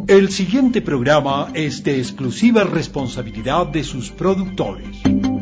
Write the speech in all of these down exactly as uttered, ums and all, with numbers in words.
El siguiente programa es de exclusiva responsabilidad de sus productores.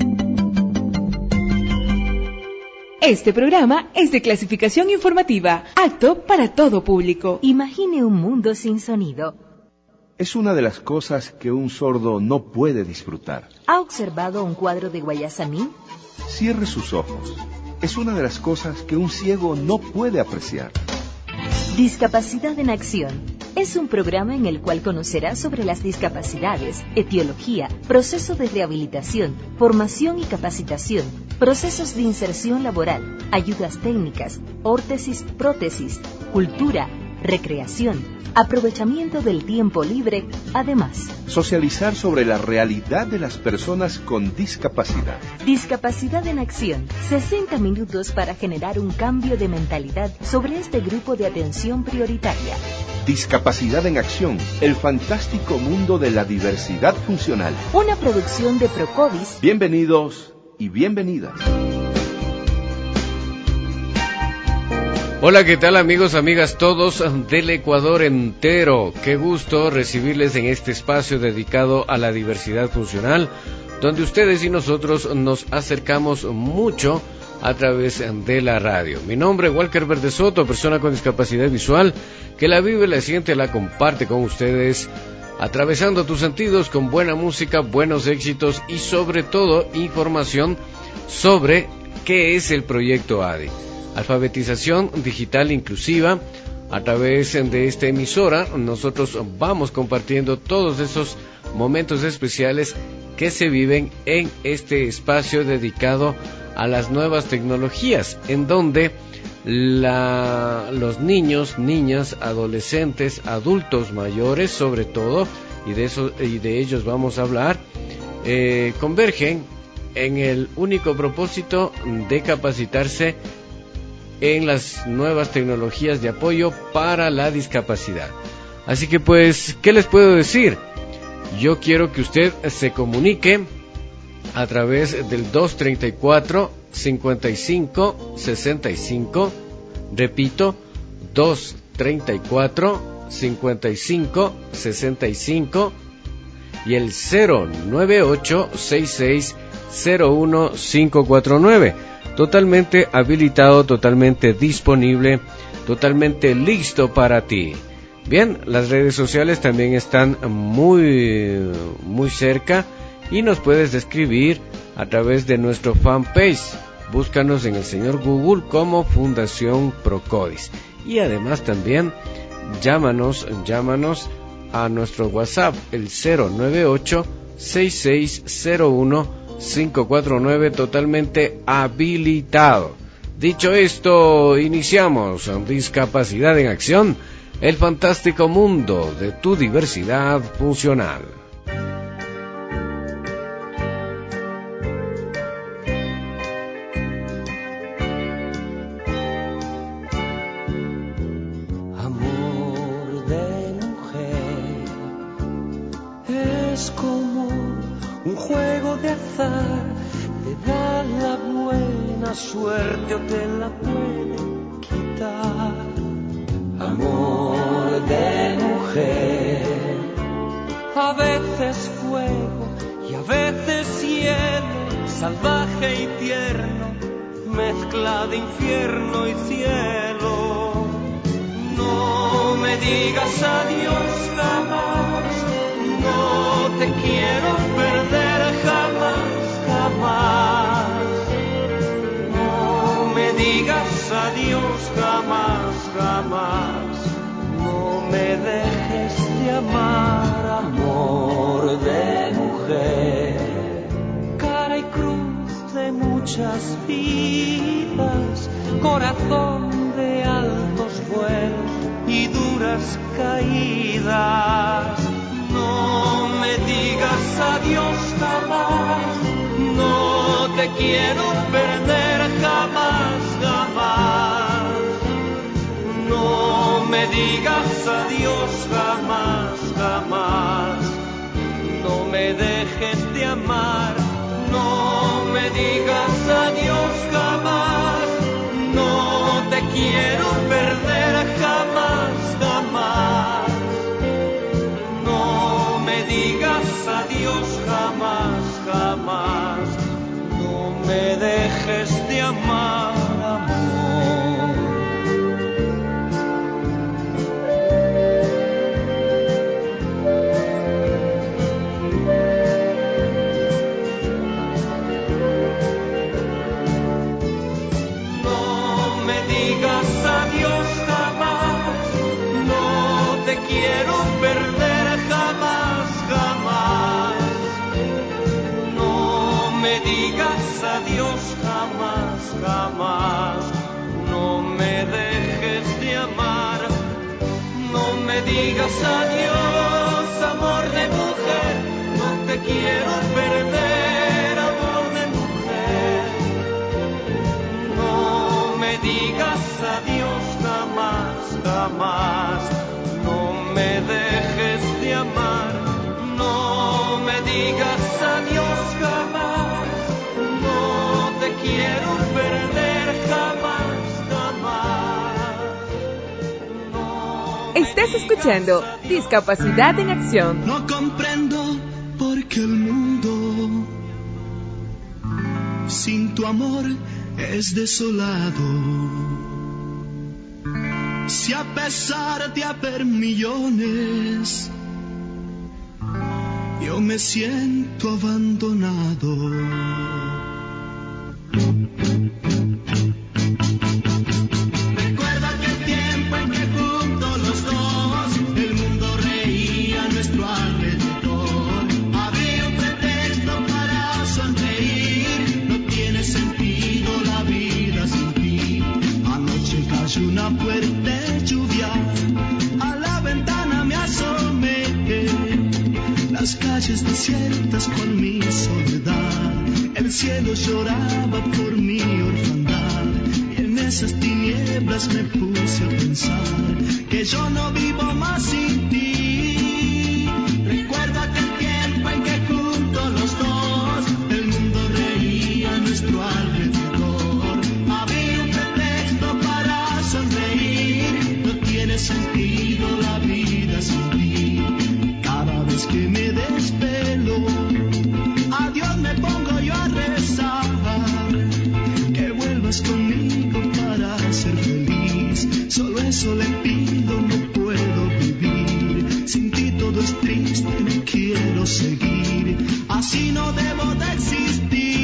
Este programa es de clasificación informativa, apto para todo público. Imagine un mundo sin sonido. Es una de las cosas que un sordo no puede disfrutar. ¿Ha observado un cuadro de Guayasamín? Cierre sus ojos. Es una de las cosas que un ciego no puede apreciar. Discapacidad en Acción. Es un programa en el cual conocerás sobre las discapacidades, etiología, proceso de rehabilitación, formación y capacitación, procesos de inserción laboral, ayudas técnicas, órtesis, prótesis, cultura, recreación, aprovechamiento del tiempo libre, además. Socializar sobre la realidad de las personas con discapacidad. Discapacidad en Acción. sesenta minutos para generar un cambio de mentalidad sobre este grupo de atención prioritaria. Discapacidad en Acción. El fantástico mundo de la diversidad funcional. Una producción de Procovis. Bienvenidos y bienvenidas. Hola, ¿qué tal amigos, amigas, todos del Ecuador entero? Qué gusto recibirles en este espacio dedicado a la diversidad funcional, donde ustedes y nosotros nos acercamos mucho a través de la radio. Mi nombre es Walker Verde Soto, persona con discapacidad visual, que la vive, la siente, la comparte con ustedes, atravesando tus sentidos con buena música, buenos éxitos y sobre todo información sobre qué es el proyecto A D I. Alfabetización digital inclusiva. A través de esta emisora nosotros vamos compartiendo todos esos momentos especiales que se viven en este espacio dedicado a las nuevas tecnologías, en donde la, los niños, niñas, adolescentes, adultos mayores sobre todo, y de eso y de ellos vamos a hablar, eh, convergen en el único propósito de capacitarse en las nuevas tecnologías de apoyo para la discapacidad. Así que pues, ¿qué les puedo decir? Yo quiero que usted se comunique a través del dos treinta y cuatro, cincuenta y cinco, sesenta y cinco, repito, dos treinta y cuatro, cincuenta y cinco, sesenta y cinco y el cero nueve ocho, sesenta y seis, cero uno, cinco cuatro nueve. Totalmente habilitado, totalmente disponible, totalmente listo para ti. Bien, las redes sociales también están muy, muy cerca y nos puedes escribir a través de nuestro fanpage. Búscanos en el señor Google como Fundación Procodis. Y además también llámanos, llámanos a nuestro WhatsApp, el cero nueve ocho, sesenta y seis, cero uno, cinco cuatro nueve, totalmente habilitado. Dicho esto, iniciamos Discapacidad en Acción, el fantástico mundo de tu diversidad funcional. Amor de mujer es como un juego de azar, te da la buena suerte o te la puede quitar. Amor de mujer, a veces fuego y a veces cielo, salvaje y tierno, mezcla de infierno y cielo. No me digas adiós jamás, no te quiero perder jamás, jamás. No me digas adiós jamás, jamás. No me dejes de amar, amor de mujer. Cara y cruz de muchas vidas, corazón de altos vuelos y duras caídas. No me digas adiós jamás, no te quiero perder jamás, jamás. No me digas adiós jamás, jamás. No me dejes de amar, no me digas adiós jamás. No te quiero perder jamás, jamás. digas adiós jamás, jamás. No me dejes de amar, amor. No me digas adiós jamás, no te quiero perder jamás, jamás. No me digas adiós jamás, jamás. No me dejes de amar. No me digas adiós, amor de mujer. No te quiero perder, amor de mujer. No me digas adiós jamás, jamás. No me dejes de amar. No me digas adiós jamás. No te quiero perder jamás, jamás. No me Estás escuchando Discapacidad en Acción. No comprendo por qué el mundo sin tu amor es desolado. Si a pesar de haber millones, yo me siento abandonado. Recuerda aquel tiempo en que juntos los dos el mundo reía a nuestro alrededor. Había un pretexto para sonreír. No tiene sentido la vida sin ti. Anoche cayó una fuerte lluvia. A la ventana me asomé. Las calles desiertas con mi soledad. El cielo lloraba por mi orfandad. Y en esas tinieblas me puse a pensar que yo no vivo más sin ti. Recuerdo aquel tiempo en que juntos los dos el mundo reía a nuestro alrededor. Había un pretexto para sonreír. No tiene sentido la vida sin ti. Cada vez que me desvelo, a Dios me pongo yo a rezar. Que vuelvas conmigo para ser feliz. Solo eso le pido, no puedo vivir. Sin ti todo es triste, no quiero seguir. Así no debo de existir.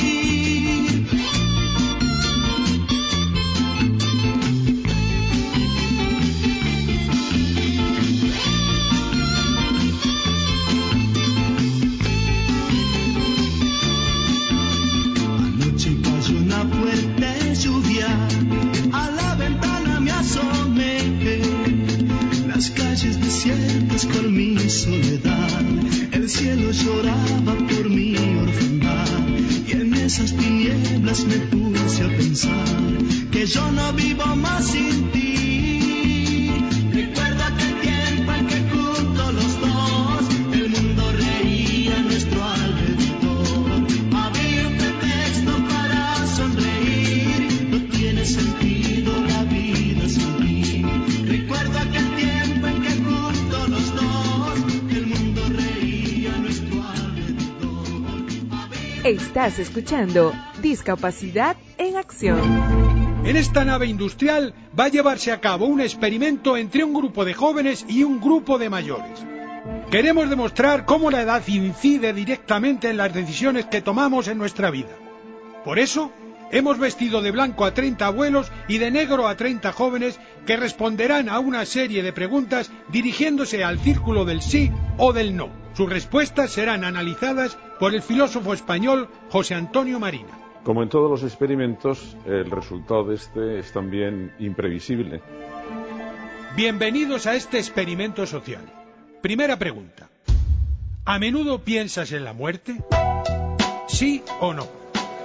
Anoche cayó una fuerte lluvia. A la ventana me asomé. Las calles desiertas con mi soledad. El cielo lloraba por mi orfandad. Y en esas tinieblas me puse a pensar que yo no vivo más sin ti. Recuerdo aquel tiempo en que juntos los dos el mundo reía a nuestro alrededor. Había un pretexto para sonreír. No tiene sentido la vida sin ti. Recuerdo aquel tiempo en que juntos los dos el mundo reía a nuestro alrededor. Había... Estás escuchando Discapacidad en Acción. En esta nave industrial va a llevarse a cabo un experimento entre un grupo de jóvenes y un grupo de mayores. Queremos demostrar cómo la edad incide directamente en las decisiones que tomamos en nuestra vida. Por eso, hemos vestido de blanco a treinta abuelos y de negro a treinta jóvenes que responderán a una serie de preguntas dirigiéndose al círculo del sí o del no. Sus respuestas serán analizadas por el filósofo español José Antonio Marina. Como en todos los experimentos, el resultado de este es también imprevisible. Bienvenidos a este experimento social. Primera pregunta. ¿A menudo piensas en la muerte? ¿Sí o no?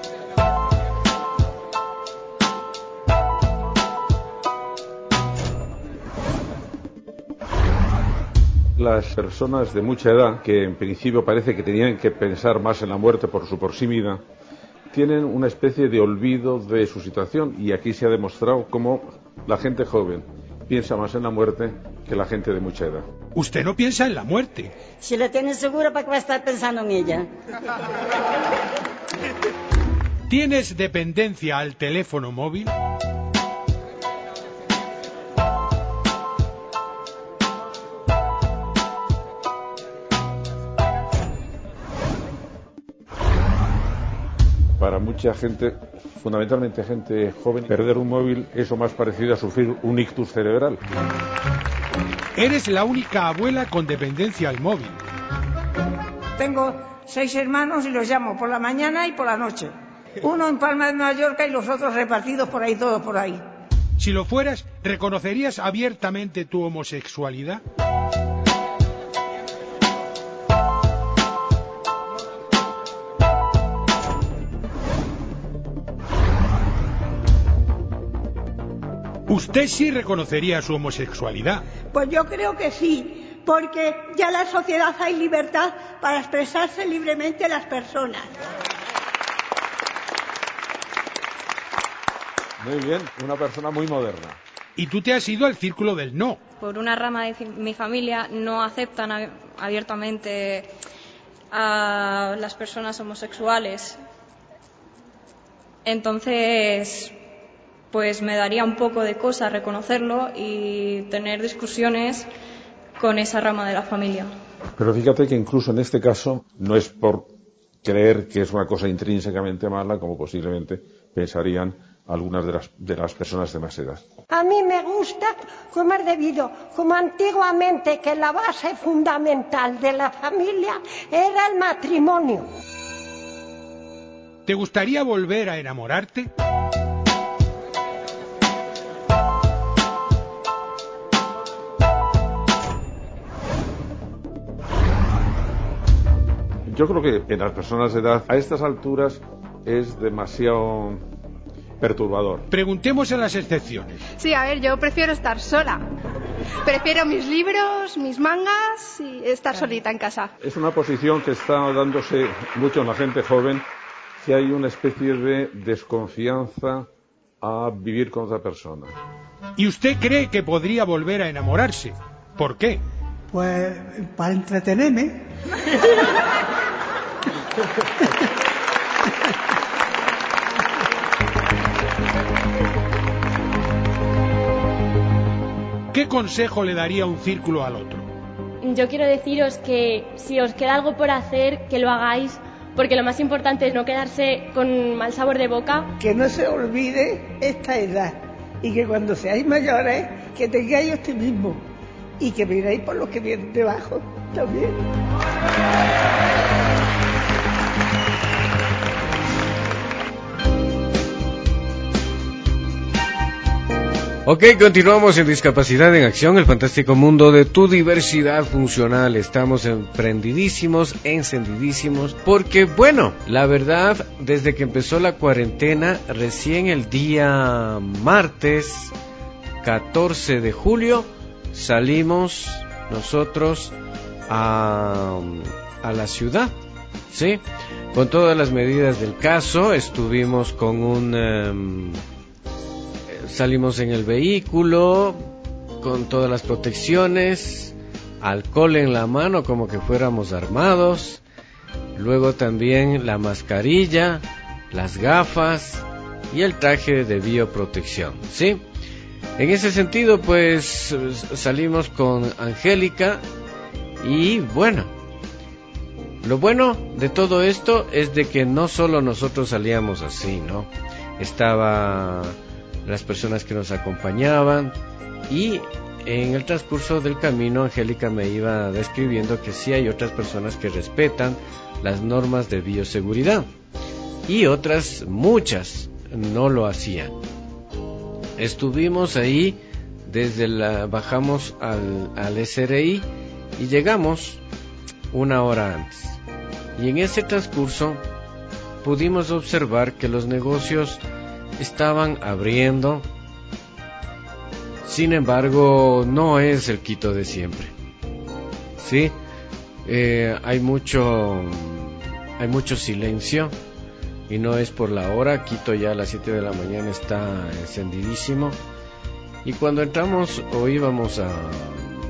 Las personas de mucha edad, que en principio parece que tenían que pensar más en la muerte por su proximidad, tienen una especie de olvido de su situación, y aquí se ha demostrado cómo la gente joven piensa más en la muerte que la gente de mucha edad. Usted no piensa en la muerte. Si la tiene segura, ¿para qué va a estar pensando en ella? ¿Tienes dependencia al teléfono móvil? Para mucha gente, fundamentalmente gente joven, perder un móvil es lo más parecido a sufrir un ictus cerebral. Eres la única abuela con dependencia al móvil. Tengo seis hermanos y los llamo por la mañana y por la noche. Uno en Palma de Mallorca y los otros repartidos por ahí, todos por ahí. Si lo fueras, ¿reconocerías abiertamente tu homosexualidad? Usted sí reconocería su homosexualidad. Pues yo creo que sí, porque ya en la sociedad hay libertad para expresarse libremente las personas. Muy bien, una persona muy moderna. Y tú te has ido al círculo del no. Por una rama de mi familia no aceptan abiertamente a las personas homosexuales. Entonces, pues me daría un poco de cosa reconocerlo y tener discusiones con esa rama de la familia. Pero fíjate que incluso en este caso no es por creer que es una cosa intrínsecamente mala, como posiblemente pensarían algunas de las, de las personas de más edad. A mí me gusta como es debido, como antiguamente, que la base fundamental de la familia era el matrimonio. ¿Te gustaría volver a enamorarte? Yo creo que en las personas de edad, a estas alturas, es demasiado perturbador. Preguntemos a las excepciones. Sí, a ver, yo prefiero estar sola. Prefiero mis libros, mis mangas y estar solita en casa. Es una posición que está dándose mucho en la gente joven, que hay una especie de desconfianza a vivir con otra persona. ¿Y usted cree que podría volver a enamorarse? ¿Por qué? Pues para entretenerme. ¿Qué consejo le daría un círculo al otro? Yo quiero deciros que si os queda algo por hacer, que lo hagáis, porque lo más importante es no quedarse con mal sabor de boca. Que no se olvide esta edad y que cuando seáis mayores, que tengáis optimismo y que miréis por los que vienen debajo también. Ok, continuamos en Discapacidad en Acción, el fantástico mundo de tu diversidad funcional. Estamos emprendidísimos, encendidísimos, porque bueno, la verdad, desde que empezó la cuarentena, recién el día martes catorce de julio, salimos nosotros a, a la ciudad, ¿sí? Con todas las medidas del caso, estuvimos con un... Um, Salimos en el vehículo con todas las protecciones, alcohol en la mano como que fuéramos armados, luego también la mascarilla, las gafas y el traje de bioprotección, ¿sí? En ese sentido, pues salimos con Angélica y bueno, lo bueno de todo esto es de que no solo nosotros salíamos así, ¿no? Estaba las personas que nos acompañaban y en el transcurso del camino Angélica me iba describiendo que sí hay otras personas que respetan las normas de bioseguridad y otras, muchas, no lo hacían. Estuvimos ahí desde la, bajamos al, al S R I y llegamos una hora antes, y en ese transcurso pudimos observar que los negocios estaban abriendo. Sin embargo, no es el Quito de siempre, ¿sí? Eh, hay mucho hay mucho silencio y no es por la hora. Quito ya a las siete de la mañana está encendidísimo, y cuando entramos o íbamos a,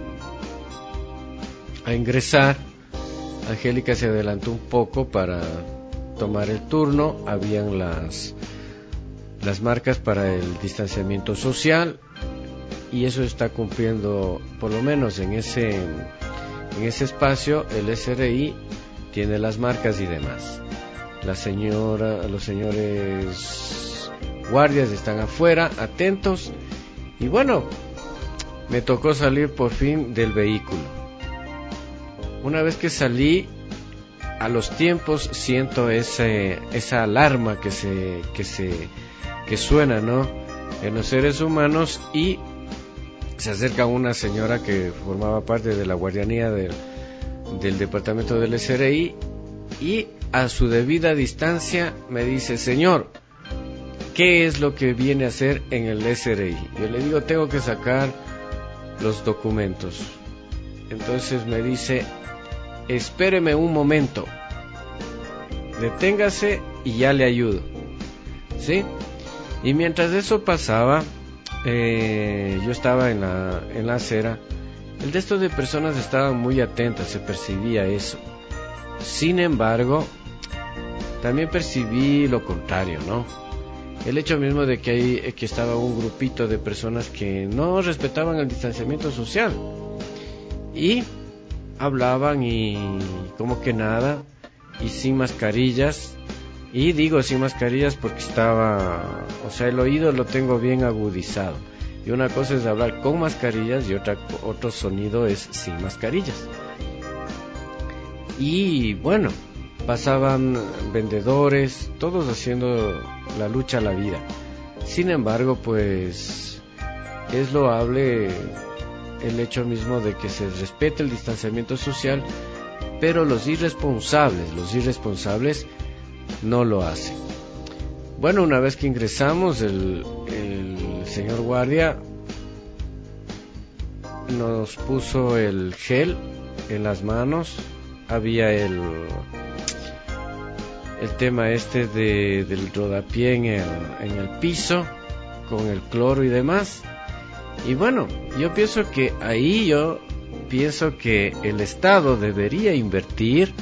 a ingresar. Angélica se adelantó un poco para tomar el turno. Habían las, las marcas para el distanciamiento social y eso está cumpliendo, por lo menos en ese, en ese espacio, el S R I tiene las marcas y demás. La señora, los señores guardias están afuera, atentos, y bueno, me tocó salir por fin del vehículo. Una vez que salí, a los tiempos siento ese, esa alarma que se, que se, que suena, ¿no?, en los seres humanos, y se acerca una señora que formaba parte de la guardianía del, del departamento del S R I y a su debida distancia me dice: señor, ¿qué es lo que viene a hacer en el S R I? Yo le digo: tengo que sacar los documentos. Entonces me dice: espéreme un momento, deténgase y ya le ayudo, ¿sí? Y mientras eso pasaba, eh, yo estaba en la, en la acera. El resto de personas estaban muy atentas, se percibía eso. Sin embargo, también percibí lo contrario, ¿no? El hecho mismo de que, hay, que estaba un grupito de personas que no respetaban el distanciamiento social y hablaban y como que nada, y sin mascarillas. Y digo sin mascarillas porque estaba, o sea, el oído lo tengo bien agudizado, y una cosa es hablar con mascarillas y otra, otro sonido es sin mascarillas. Y bueno, pasaban vendedores, todos haciendo la lucha a la vida. Sin embargo, pues es loable el hecho mismo de que se respete el distanciamiento social, pero los irresponsables, los irresponsables no lo hacen. Bueno, una vez que ingresamos, el, el señor guardia nos puso el gel en las manos. Había el el tema este de, del rodapié en el, en el piso con el cloro y demás. Y bueno, yo pienso que ahí yo pienso que el Estado debería invertir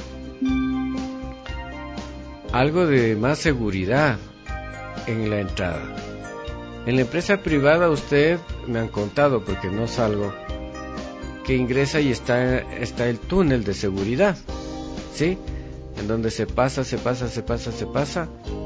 algo de más seguridad en la entrada. En la empresa privada, usted me han contado, porque no salgo, que ingresa y está, está el túnel de seguridad, ¿sí? En donde se pasa, se pasa, se pasa, se pasa,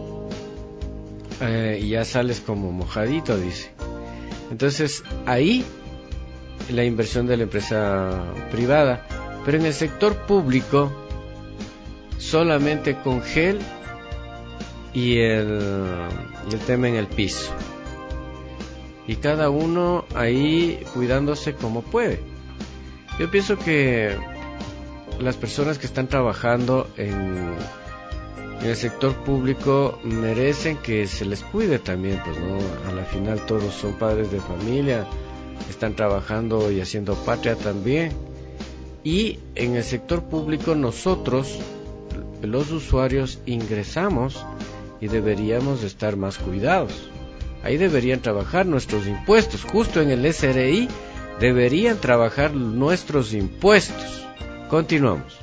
eh, y ya sales como mojadito, dice. Entonces, ahí la inversión de la empresa privada, pero en el sector público, solamente con gel y el, y el tema en el piso. Y cada uno ahí cuidándose como puede. Yo pienso que las personas que están trabajando en, en el sector público merecen que se les cuide también, pues no, a la final todos son padres de familia, están trabajando y haciendo patria también. Y en el sector público nosotros, los usuarios, ingresamos y deberíamos estar más cuidados. Ahí deberían trabajar nuestros impuestos, justo en el S R I deberían trabajar nuestros impuestos. Continuamos.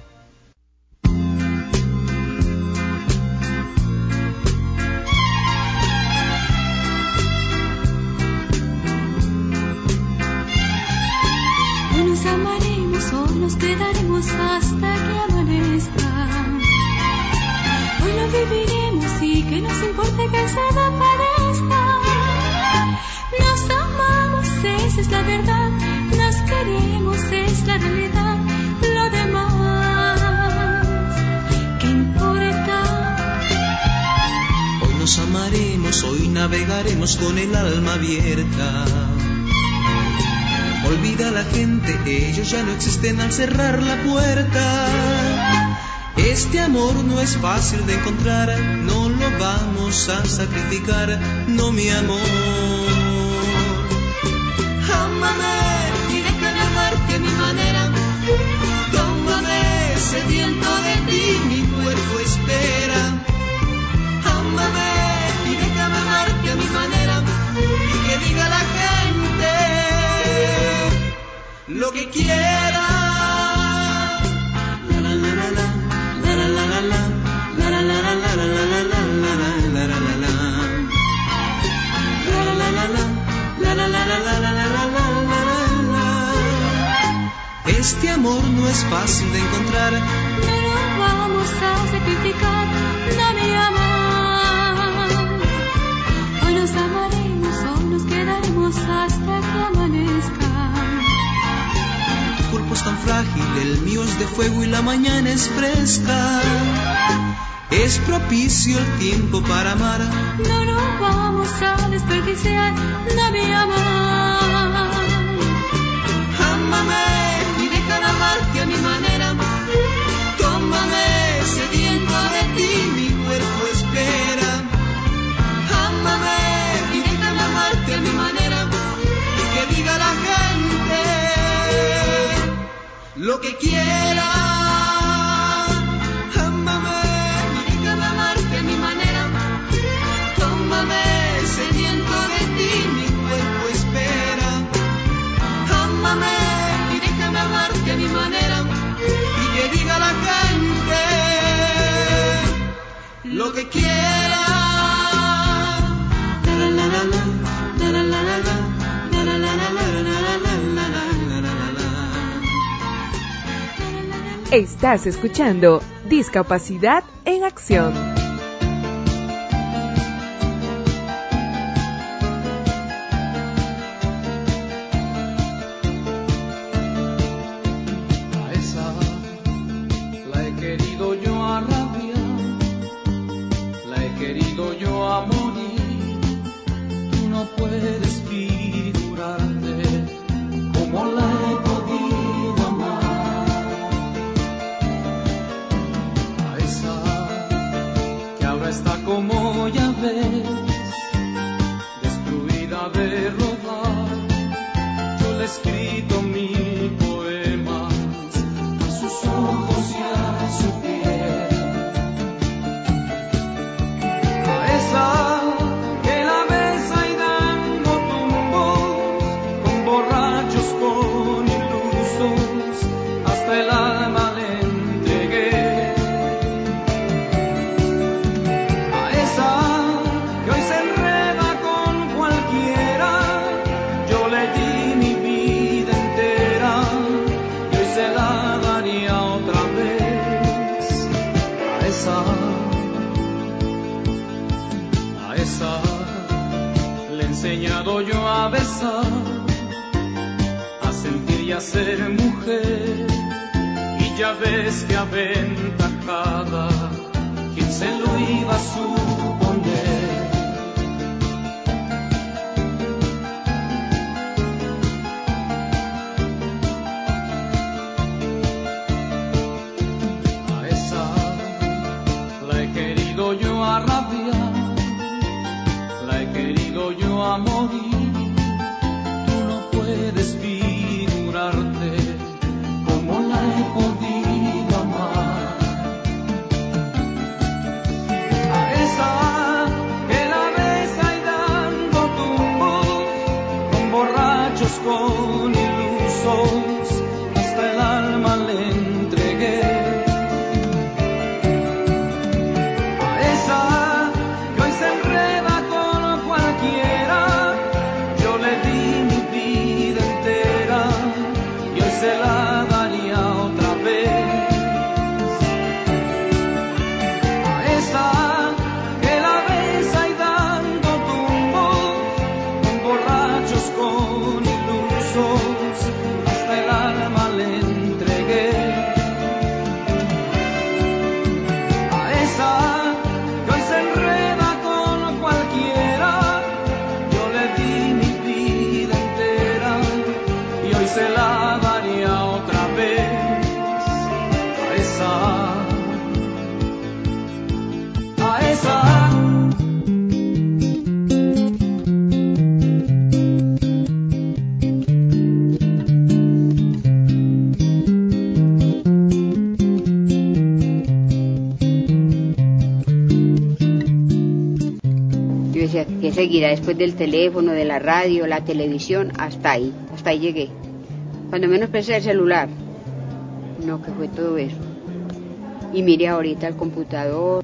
Hoy nos amaremos, hoy nos quedaremos hasta que amanezca. Hoy lo viviremos y que nos importe que se desaparezca. Nos amamos, esa es la verdad. Nos queremos, es la realidad. Lo demás, ¿qué importa? Hoy nos amaremos, hoy navegaremos con el alma abierta. Olvida a la gente, ellos ya no existen al cerrar la puerta. Este amor no es fácil de encontrar, no lo vamos a sacrificar, no mi amor. Ámame y déjame amarte a mi manera, tómame sediento de ti, mi cuerpo espera. Ámame y déjame amarte a mi manera, y que diga la gente lo que quiera. Este amor no es fácil de encontrar. No lo vamos a sacrificar, dame amor. Hoy nos amaremos, hoy nos quedaremos hasta que amanezca. Tu cuerpo es tan frágil, el mío es de fuego y la mañana es fresca. Es propicio el tiempo para amar. No lo vamos a desperdiciar, dame amor. Ámame y déjame amarte a mi manera. Tómame sediento de ti, mi cuerpo espera. Ámame y déjame amarte a mi manera. Y que diga la gente lo que quiera. Ámame y déjame amarte a mi manera. Tómame sediento de ti, mi cuerpo espera. Ámame y déjame amarte a mi manera. Y que diga la gente lo que quiera. La, la, la, la, la, la, la, la, la, la, la, la, la, la, la. Estás escuchando Discapacidad en Acción. A esa la he querido yo a rabia, la he querido yo a morir. Tú no puedes figurarte cómo la he podido amar. A esa que ahora está como ya ves, destruida de rodar. Yo le he escrito mil poemas a sus ojos y a su piel. A esa que la besa y dando tumbos, con borrachos, con ilusos, hasta el alma le entregué. A esa que hoy se enreda con cualquiera, yo le di mi vida entera y hoy se la daría otra vez. A esa, a esa le he enseñado yo a besar, a sentir y a ser mujer. Y ya ves que aventajada, ¿quién se lo iba a suponer? A esa la he querido yo a rabiar, la he querido yo a morir. Tú no puedes figurarte cómo la he podido amar. A esa que la besa y dando tumbos, con borrachos, con ilusos, hasta el alma le entregué. A esa que hoy se enreda con cualquiera, yo le di mi vida entera y hoy se la daría otra vez. A esa que la besa y dando tumbos, con borrachos, con ilusos, hasta el alma le entregué. A esa que hoy se enreda con cualquiera, yo le di mi vida entera y hoy se la daría otra vez. A esa, a esa. Yo decía, ¿qué seguirá después del teléfono, de la radio, la televisión? Hasta ahí, hasta ahí llegué. Cuando menos pensé el celular. No, que fue todo eso. Y mire ahorita el computador.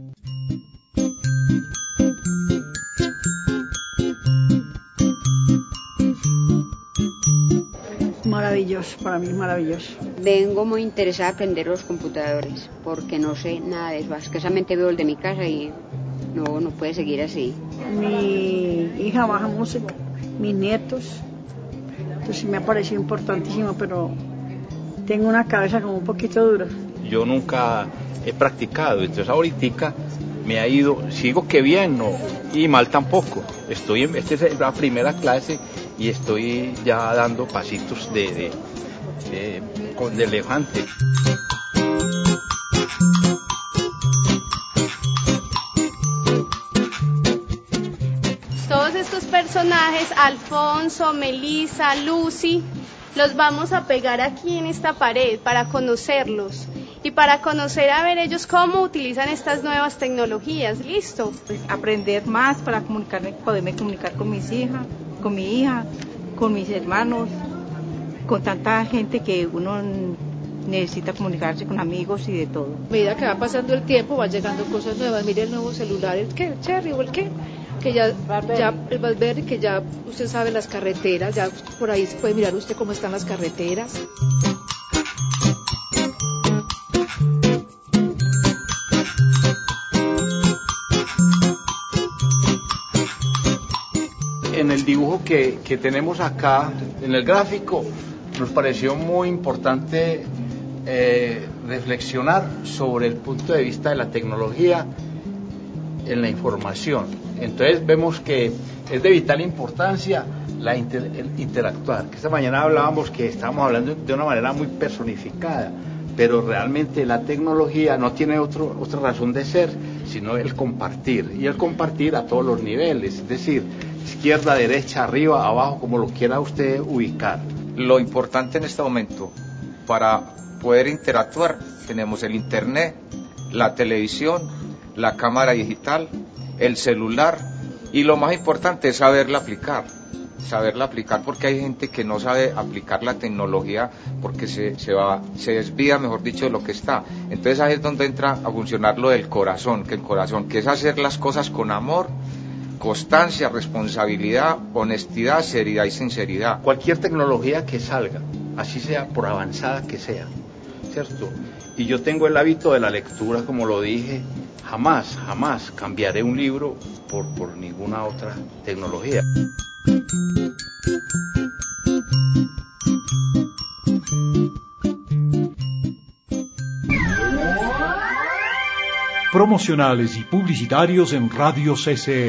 Maravilloso. maravilloso, para mí es maravilloso. Vengo muy interesada a aprender los computadores, porque no sé nada de eso. Escasamente veo el de mi casa y no, no puede seguir así. Mi hija baja música, mis nietos, entonces me ha parecido importantísimo, pero tengo una cabeza como un poquito dura. Yo nunca he practicado, entonces ahorita me ha ido, sigo que bien, no, y mal tampoco. Estoy en, esta es la primera clase y estoy ya dando pasitos de, de, de, de, de elefante. Todos estos personajes, Alfonso, Melissa, Lucy, los vamos a pegar aquí en esta pared para conocerlos y para conocer a ver ellos cómo utilizan estas nuevas tecnologías. ¿Listo? Pues aprender más para comunicarme, poderme comunicar con mis hijas, con mi hija, con mis hermanos, con tanta gente que uno necesita comunicarse con amigos y de todo. A medida que va pasando el tiempo van llegando cosas nuevas. Mire el nuevo celular, el que, el Cherry o el que, que ya, ya el BlackBerry, que ya usted sabe las carreteras, ya por ahí se puede mirar usted cómo están las carreteras. En el dibujo que, que tenemos acá, en el gráfico, nos pareció muy importante eh, reflexionar sobre el punto de vista de la tecnología en la información. Entonces vemos que es de vital importancia la inter, el interactuar. Que esta mañana hablábamos que estábamos hablando de una manera muy personificada, pero realmente la tecnología no tiene otro, otra razón de ser, sino el compartir, y el compartir a todos los niveles, es decir, izquierda, derecha, arriba, abajo, como lo quiera usted ubicar. Lo importante en este momento para poder interactuar, tenemos el internet, la televisión, la cámara digital, el celular, y lo más importante es saberla aplicar, saberla aplicar porque hay gente que no sabe aplicar la tecnología porque se, se va, se desvía, mejor dicho, de lo que está. Entonces ahí es donde entra a funcionar lo del corazón, que el corazón, que es hacer las cosas con amor, constancia, responsabilidad, honestidad, seriedad y sinceridad. Cualquier tecnología que salga, así sea por avanzada que sea, ¿cierto? Y yo tengo el hábito de la lectura, como lo dije, jamás, jamás cambiaré un libro por, por ninguna otra tecnología. Promocionales y publicitarios en Radio C C E.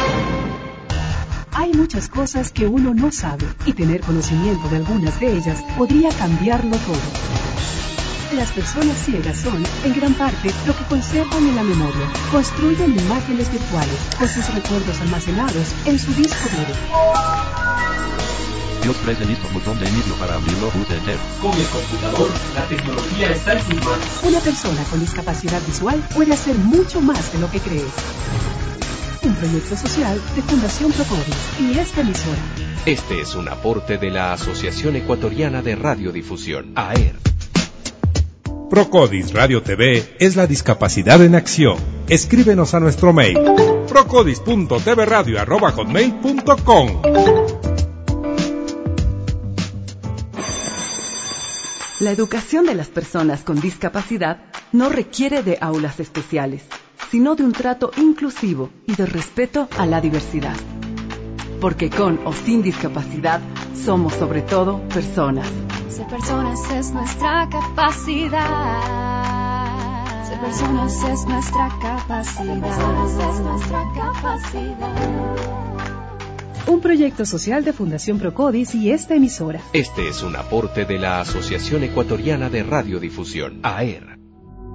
Hay muchas cosas que uno no sabe y tener conocimiento de algunas de ellas podría cambiarlo todo. Las personas ciegas son, en gran parte, lo que conservan en la memoria. Construyen imágenes virtuales con sus recuerdos almacenados en su disco duro. Dios prese listo botón de inicio para abrirlo, use enter. Con el computador, la tecnología está en sus manos. Una persona con discapacidad visual puede hacer mucho más de lo que cree. Un proyecto social de Fundación Procodis y esta emisora. Este es un aporte de la Asociación Ecuatoriana de Radiodifusión, A E R. Procodis Radio T V es la discapacidad en acción. Escríbenos a nuestro mail procodis punto t v radio arroba hotmail punto com. La educación de las personas con discapacidad no requiere de aulas especiales, sino de un trato inclusivo y de respeto a la diversidad. Porque con o sin discapacidad, somos sobre todo personas. Ser personas es nuestra capacidad. Ser personas es nuestra capacidad. Ser personas es nuestra capacidad. Un proyecto social de Fundación Procodis y esta emisora. Este es un aporte de la Asociación Ecuatoriana de Radiodifusión, A E R.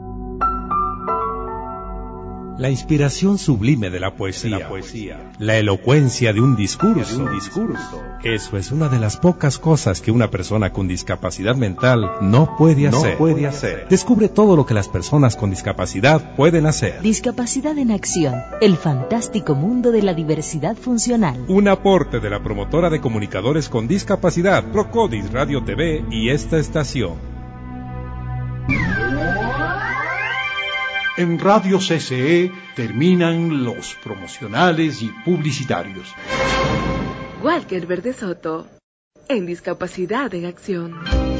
La inspiración sublime de la poesía, de la, poesía. La elocuencia de un discurso. De un discurso. Eso es una de las pocas cosas que una persona con discapacidad mental no puede hacer. No puede hacer. Descubre todo lo que las personas con discapacidad pueden hacer. Discapacidad en acción, el fantástico mundo de la diversidad funcional. Un aporte de la promotora de comunicadores con discapacidad, Procodis Radio T V y esta estación. En Radio C C E terminan los promocionales y publicitarios. Walker Verde Soto, en Discapacidad en Acción.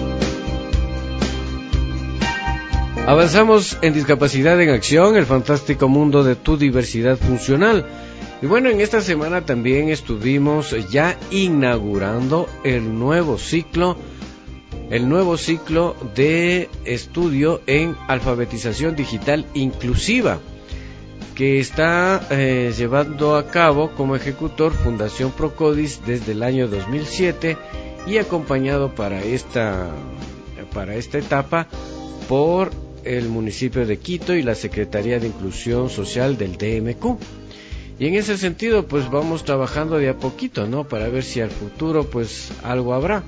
Avanzamos en Discapacidad en Acción, el fantástico mundo de tu diversidad funcional. Y bueno, en esta semana también estuvimos ya inaugurando el nuevo ciclo, el nuevo ciclo de estudio en alfabetización digital inclusiva, que está eh, llevando a cabo como ejecutor Fundación Procodis desde el año dos mil siete y acompañado para esta, para esta etapa por el municipio de Quito y la Secretaría de Inclusión Social del D M Q. Y en ese sentido pues vamos trabajando de a poquito, ¿no? Para ver si al futuro pues algo habrá.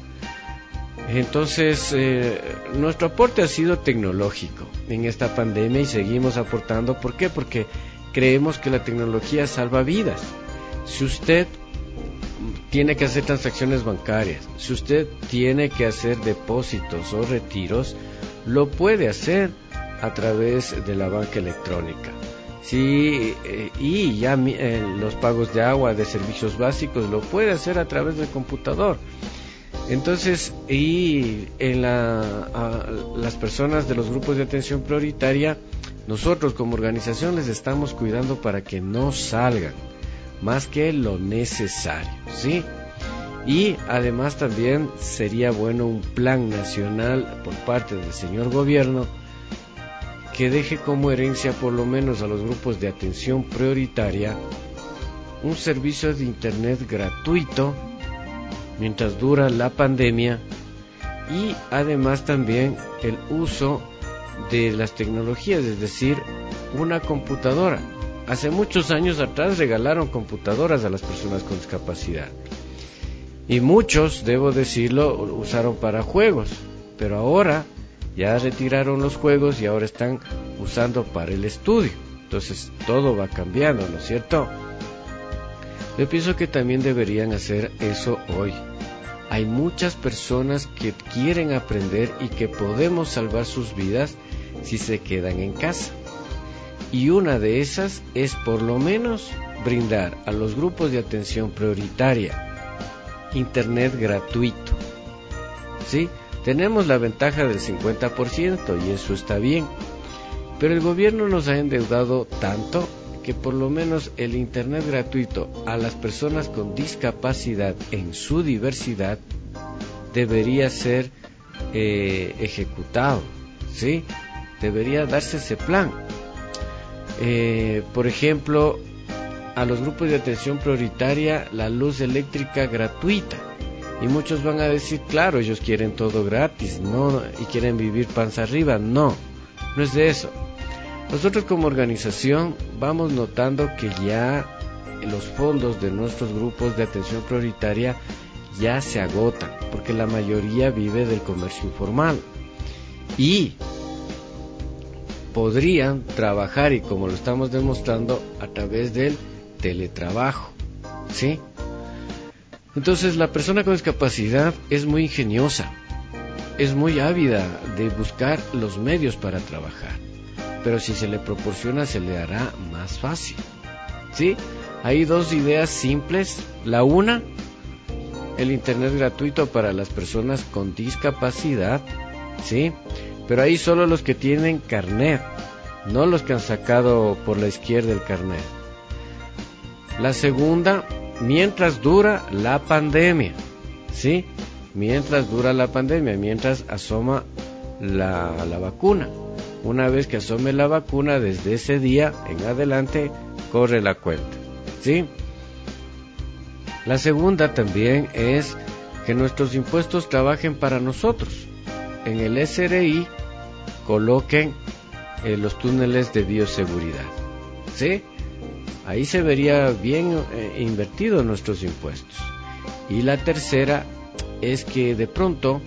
Entonces eh, nuestro aporte ha sido tecnológico en esta pandemia y seguimos aportando. ¿Por qué? Porque creemos que la tecnología salva vidas. Si usted tiene que hacer transacciones bancarias, si usted tiene que hacer depósitos o retiros, lo puede hacer a través de la banca electrónica. Sí, eh, y ya eh, los pagos de agua, de servicios básicos, lo puede hacer a través del computador. Entonces, y en la, a, las personas de los grupos de atención prioritaria, nosotros como organización les estamos cuidando para que no salgan más que lo necesario, ¿sí? Y además también sería bueno un plan nacional por parte del señor gobierno que deje como herencia por lo menos a los grupos de atención prioritaria un servicio de internet gratuito mientras dura la pandemia y además también el uso de las tecnologías, es decir, una computadora. Hace muchos años atrás regalaron computadoras a las personas con discapacidad y muchos, debo decirlo, usaron para juegos, pero ahora ya retiraron los juegos y ahora están usando para el estudio. Entonces todo va cambiando, ¿no es cierto? Yo pienso que también deberían hacer eso hoy. Hay muchas personas que quieren aprender y que podemos salvar sus vidas si se quedan en casa. Y una de esas es por lo menos brindar a los grupos de atención prioritaria internet gratuito. ¿Sí? Tenemos la ventaja del cincuenta por ciento y eso está bien, pero el gobierno nos ha endeudado tanto que por lo menos el internet gratuito a las personas con discapacidad en su diversidad debería ser eh, ejecutado, ¿sí? Debería darse ese plan. Eh, por ejemplo, a los grupos de atención prioritaria la luz eléctrica gratuita. Y muchos van a decir, claro, ellos quieren todo gratis, no, y quieren vivir panza arriba. No, no es de eso. Nosotros como organización vamos notando que ya los fondos de nuestros grupos de atención prioritaria ya se agotan, porque la mayoría vive del comercio informal. Y podrían trabajar, y como lo estamos demostrando, a través del teletrabajo, ¿sí? Entonces la persona con discapacidad es muy ingeniosa, es muy ávida de buscar los medios para trabajar, pero si se le proporciona se le hará más fácil, ¿sí? Hay dos ideas simples. La una, el internet gratuito para las personas con discapacidad, ¿sí? Pero ahí solo los que tienen carnet, no los que han sacado por la izquierda el carnet. La segunda, mientras dura la pandemia, ¿sí? Mientras dura la pandemia, mientras asoma la, la vacuna. Una vez que asome la vacuna, desde ese día en adelante, corre la cuenta, ¿sí? La segunda también es que nuestros impuestos trabajen para nosotros. En el S R I coloquen eh, los túneles de bioseguridad, ¿sí? Ahí se vería bien eh, invertido nuestros impuestos. Y la tercera es que de pronto,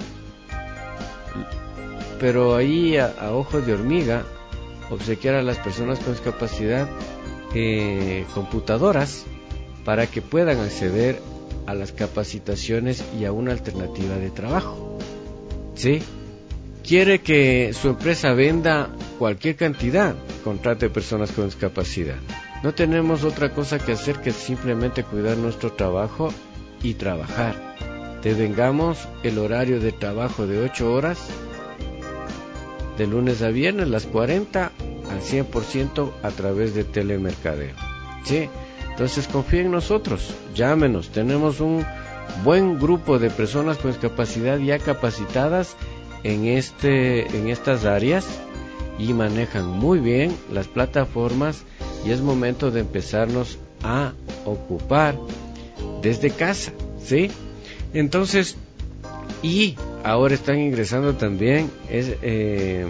pero ahí a, a ojos de hormiga, obsequiar a las personas con discapacidad eh, computadoras para que puedan acceder a las capacitaciones y a una alternativa de trabajo, ¿sí? Quiere que su empresa venda cualquier cantidad, contrate personas con discapacidad. No tenemos otra cosa que hacer que simplemente cuidar nuestro trabajo y trabajar. Devengamos el horario de trabajo de ocho horas de lunes a viernes, las cuarenta al cien por ciento a través de telemercadeo. ¿Sí? Entonces confía en nosotros, llámenos, tenemos un buen grupo de personas con discapacidad ya capacitadas en, este, en estas áreas y manejan muy bien las plataformas y es momento de empezarnos a ocupar desde casa, ¿sí? Entonces, y ahora están ingresando también, es, eh,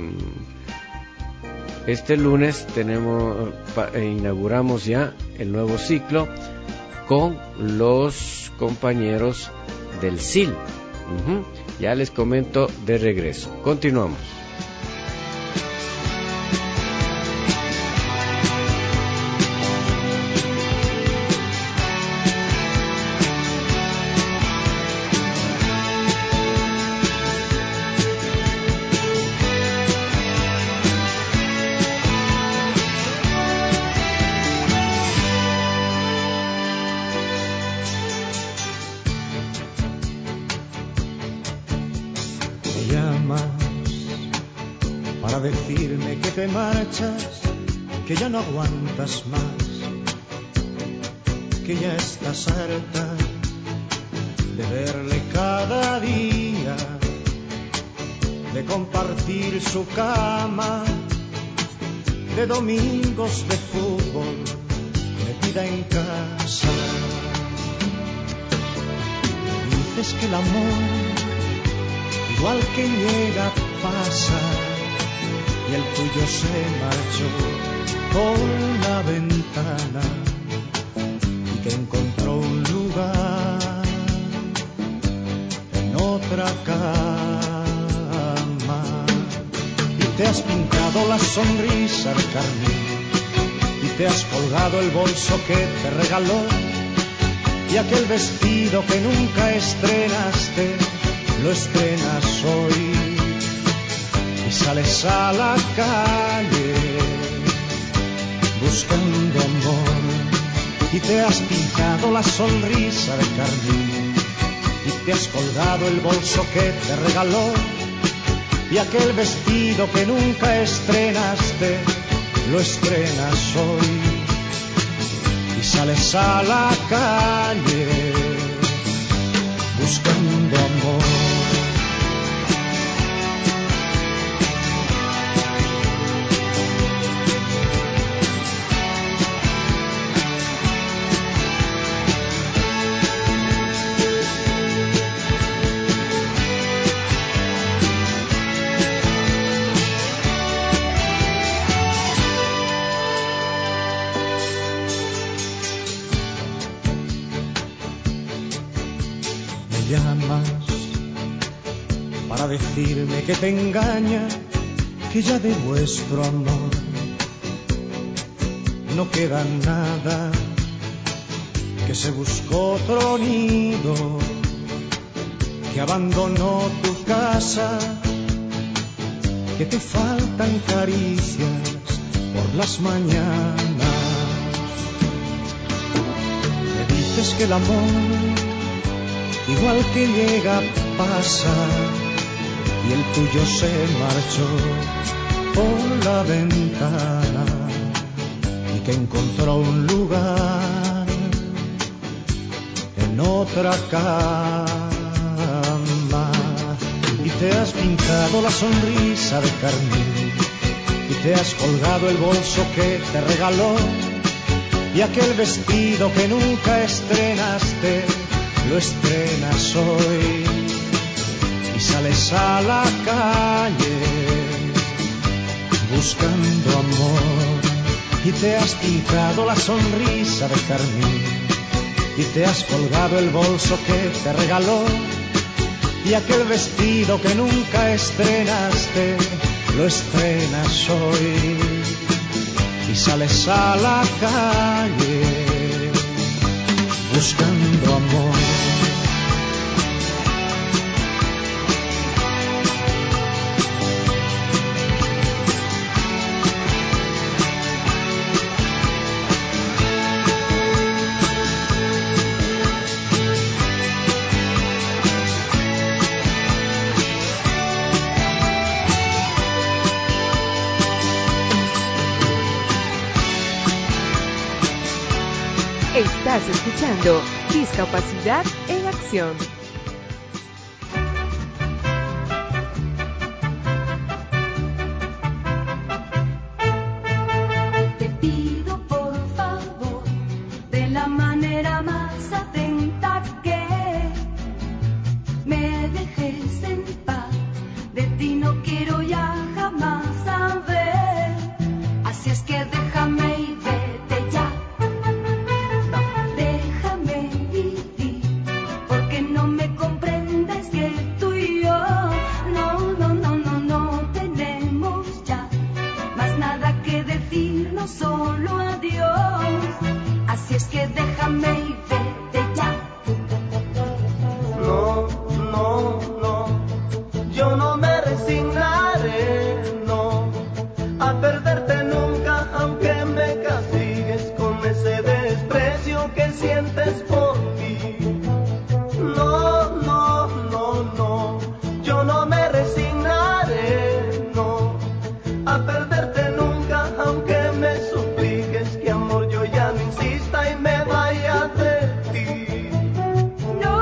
este lunes tenemos, eh, inauguramos ya el nuevo ciclo con los compañeros del S I L. Uh-huh. Ya les comento de regreso. Continuamos. Que ya no aguantas más, que ya estás harta de verle cada día, de compartir su cama, de domingos de fútbol, metida en casa. Me dices que el amor, igual que llega, pasa, y el tuyo se marchó por la ventana y que encontró un lugar en otra cama y te has pintado la sonrisa de carmín y te has colgado el bolso que te regaló y aquel vestido que nunca estrenaste lo estrenas hoy y sales a la calle buscando amor y te has pintado la sonrisa de carmín y te has colgado el bolso que te regaló y aquel vestido que nunca estrenaste lo estrenas hoy y sales a la calle buscando amor. Decirme que te engaña, que ya de vuestro amor no queda nada, que se buscó otro nido, que abandonó tu casa, que te faltan caricias por las mañanas. Me dices que el amor, igual que llega, pasa, y el tuyo se marchó por la ventana y que encontró un lugar en otra cama y te has pintado la sonrisa de carmín y te has colgado el bolso que te regaló y aquel vestido que nunca estrenaste lo estrenas hoy y sales a la calle buscando amor y te has pintado la sonrisa de carmín y te has colgado el bolso que te regaló y aquel vestido que nunca estrenaste lo estrenas hoy y sales a la calle buscando amor. Estás escuchando Discapacidad en Acción. Te pido por favor, de la manera más atenta, que me dejes en paz. De ti no quiero ya jamás saber. Así es que déjame y vete ya. Déjame vivir, porque no me comprendes que tú y yo no, no, no, no, no tenemos ya más nada que decirnos, solo adiós. Así es que déjame y vete ya. No, no, no, yo no me resignaré, no, a perderte nunca, aunque me castigues con ese desprecio que sientes por mí. No, no, no, no, yo no me resignaré, no, a perderte nunca, aunque me supliques que amor yo ya no insista y me vaya de ti. No,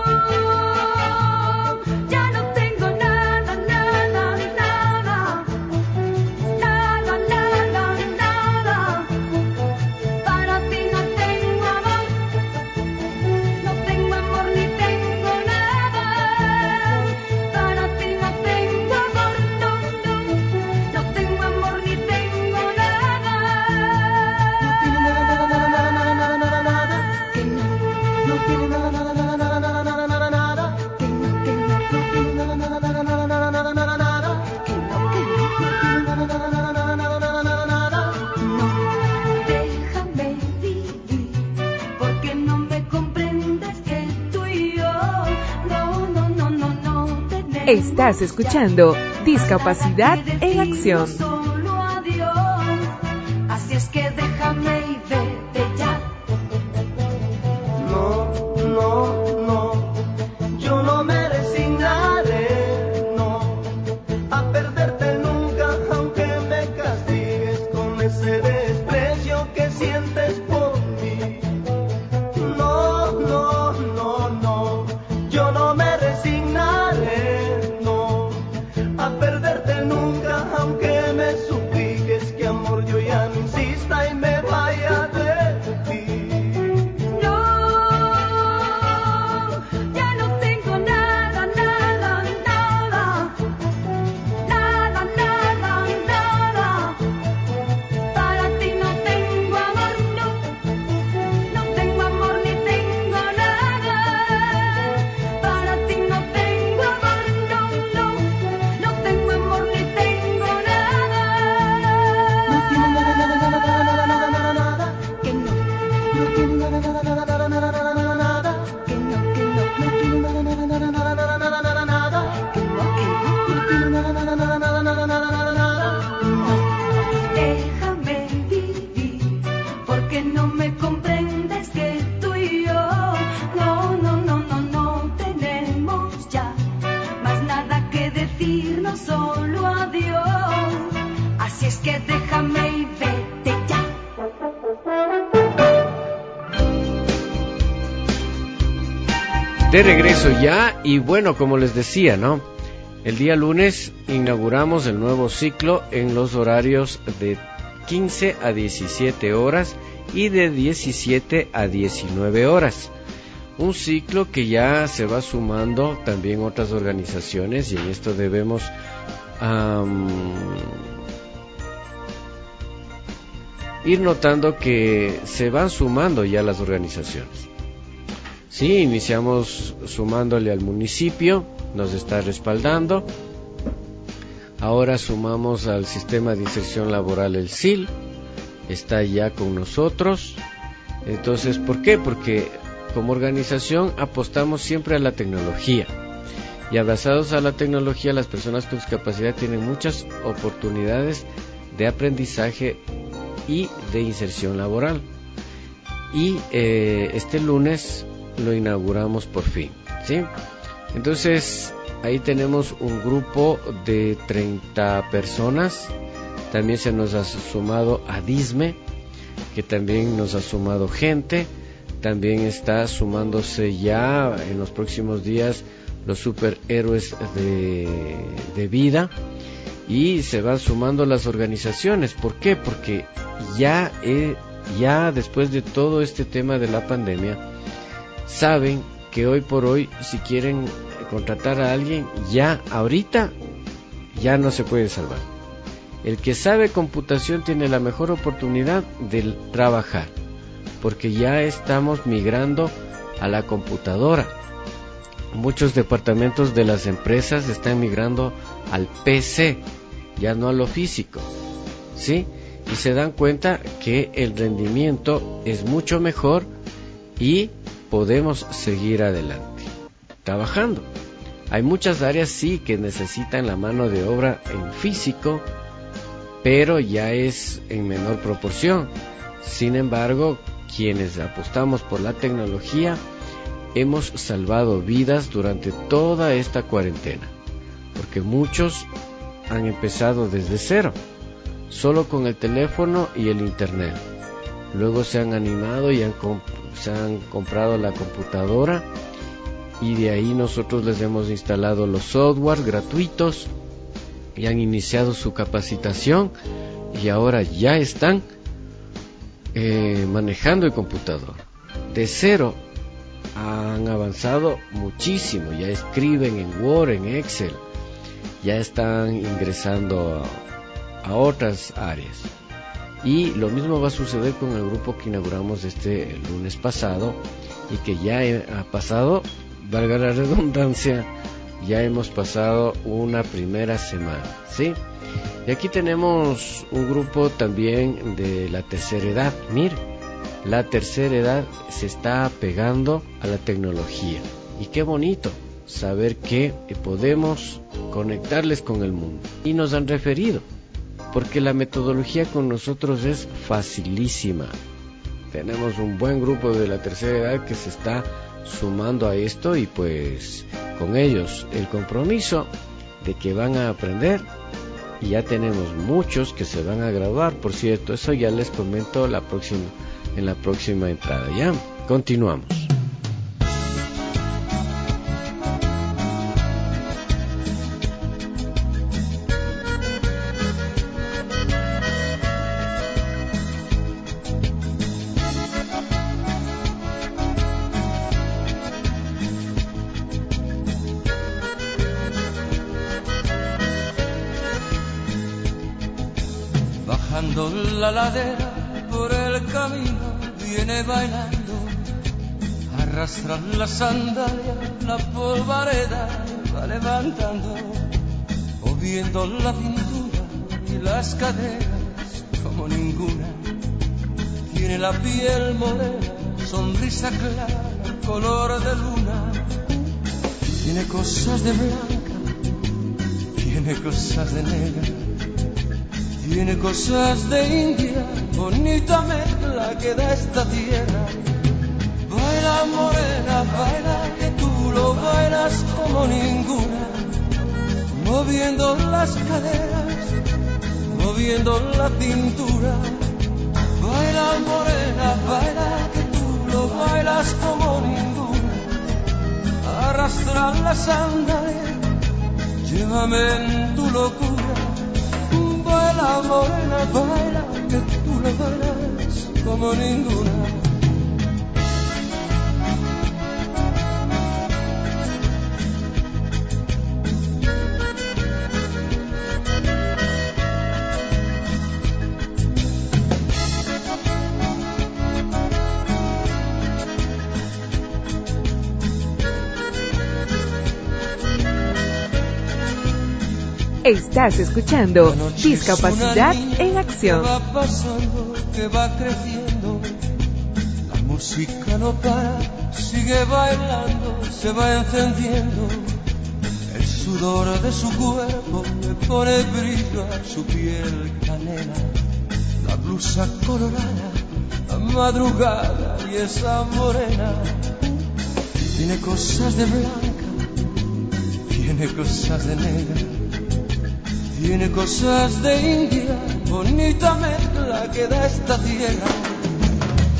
ya no tengo nada, nada, nada, nada, nada, nada. Para ti no tengo amor, no tengo amor ni tengo nada. Para ti no tengo amor, no, no, no tengo amor ni tengo nada. No tiene nada, nada, nada, nada, nada, nada, nada, que no, no tiene nada, nada, nada, nada, nada, nada, nada, nada, que no, que no, no tiene nada, nada, nada, nada, nada, nada, nada, nada, que no, que no, no tiene nada, nada, nada, nada, nada, nada, nada, nada. No, déjame vivir, porque no me comprendes que tú y yo no, no, no, no, no tenemos Estás escuchando Discapacidad en Acción. solo adiós. Así es que déjame y vete ya. No, no, no, yo no me resignaré, no, a perderte nunca, aunque me castigues con ese desprecio que sientes por mí. No, no, no, no, yo no me resignaré, no, a perderte nunca, aunque me supliques que amor yo ya no insista y me vaya de ti. No, ya no tengo nada, nada, nada, nada, nada, nada. Para ti no tengo amor, no, no tengo amor ni tengo nada. Para ti no tengo amor, no, no, no tengo amor ni tengo nada. No tiene nada, nada, nada, nada, nada, nada, nada, nada, que no, no tiene nada, nada, nada, nada, nada, nada, nada, nada, que no, que no, no tiene nada, nada, nada, nada, nada, nada, nada, nada, que no, que no, no tiene nada, nada, nada, nada, nada, nada, nada, nada. No, déjame vivir, porque no me comprendes que tú y yo no, no, no, no, no tenemos ya más nada que decirnos, solo adiós. Así es que déjame y vete ya. De regreso ya, y bueno, como les decía, ¿no? El día lunes inauguramos el nuevo ciclo en los horarios de quince a diecisiete horas y de diecisiete a diecinueve horas. Un ciclo que ya se va sumando también otras organizaciones, y en esto debemos um, ir notando que se van sumando ya las organizaciones. Sí, iniciamos sumándole al municipio, nos está respaldando. Ahora sumamos al sistema de inserción laboral, el S I L, está ya con nosotros. Entonces, ¿por qué? Porque como organización apostamos siempre a la tecnología. Y abrazados a la tecnología, las personas con discapacidad tienen muchas oportunidades de aprendizaje y de inserción laboral. Y eh, este lunes lo inauguramos por fin, ¿sí? Entonces, ahí tenemos un grupo de treinta personas. También se nos ha sumado a DISME, que también nos ha sumado gente. también está sumándose ya en los próximos días los superhéroes de, de vida, y se van sumando las organizaciones. ¿Por qué? Porque ya, eh, ya después de todo este tema de la pandemia, saben que hoy por hoy, si quieren contratar a alguien, ya ahorita ya no se puede salvar. El que sabe computación tiene la mejor oportunidad de trabajar, porque ya estamos migrando a la computadora. Muchos departamentos de las empresas están migrando al P C, ya no a lo físico, ¿sí? Y se dan cuenta que el rendimiento es mucho mejor y podemos seguir adelante trabajando. Hay muchas áreas sí que necesitan la mano de obra en físico, pero ya es en menor proporción. Sin embargo, quienes apostamos por la tecnología hemos salvado vidas durante toda esta cuarentena, porque muchos han empezado desde cero, solo con el teléfono y el internet. Luego se han animado y han comp- se han comprado la computadora, y de ahí nosotros les hemos instalado los softwares gratuitos y han iniciado su capacitación, y ahora ya están eh, manejando el computador. De cero han avanzado muchísimo, ya escriben en Word, en Excel, ya están ingresando a, a otras áreas. Y lo mismo va a suceder con el grupo que inauguramos este el lunes pasado, y que ya ha pasado, valga la redundancia, ya hemos pasado una primera semana, ¿sí? Y aquí tenemos un grupo también de la tercera edad. Mire, la tercera edad se está pegando a la tecnología, y qué bonito saber que podemos conectarles con el mundo. Y nos han referido, porque la metodología con nosotros es facilísima. Tenemos un buen grupo de la tercera edad que se está sumando a esto, y pues con ellos el compromiso de que van a aprender, y ya tenemos muchos que se van a graduar, por cierto. Eso ya les comento la próxima, en la próxima entrada. Ya, continuamos. Bajando la ladera por el camino viene bailando, arrastra la sandalia, la polvareda va levantando, moviendo la cintura y las caderas como ninguna. Tiene la piel morena, sonrisa clara, color de luna. Tiene cosas de blanca, tiene cosas de negra. Tiene cosas de India, bonita mezcla que da esta tierra. Baila morena, baila, que tú lo bailas como ninguna. Moviendo las caderas, moviendo la cintura. Baila morena, baila, que tú lo bailas como ninguna. Arrastra la sandalia, llévame en tu locura. Baila morena, baila, que tú la bailas como ninguna. Estás escuchando Discapacidad en Acción. Que va pasando, que va creciendo, la música no para, sigue bailando, se va encendiendo. El sudor de su cuerpo le pone brillo a su piel canela. La blusa colorada, la madrugada y esa morena. Tiene cosas de blanca, tiene cosas de negra. Tiene cosas de India, bonita mezcla que da esta tierra. Baila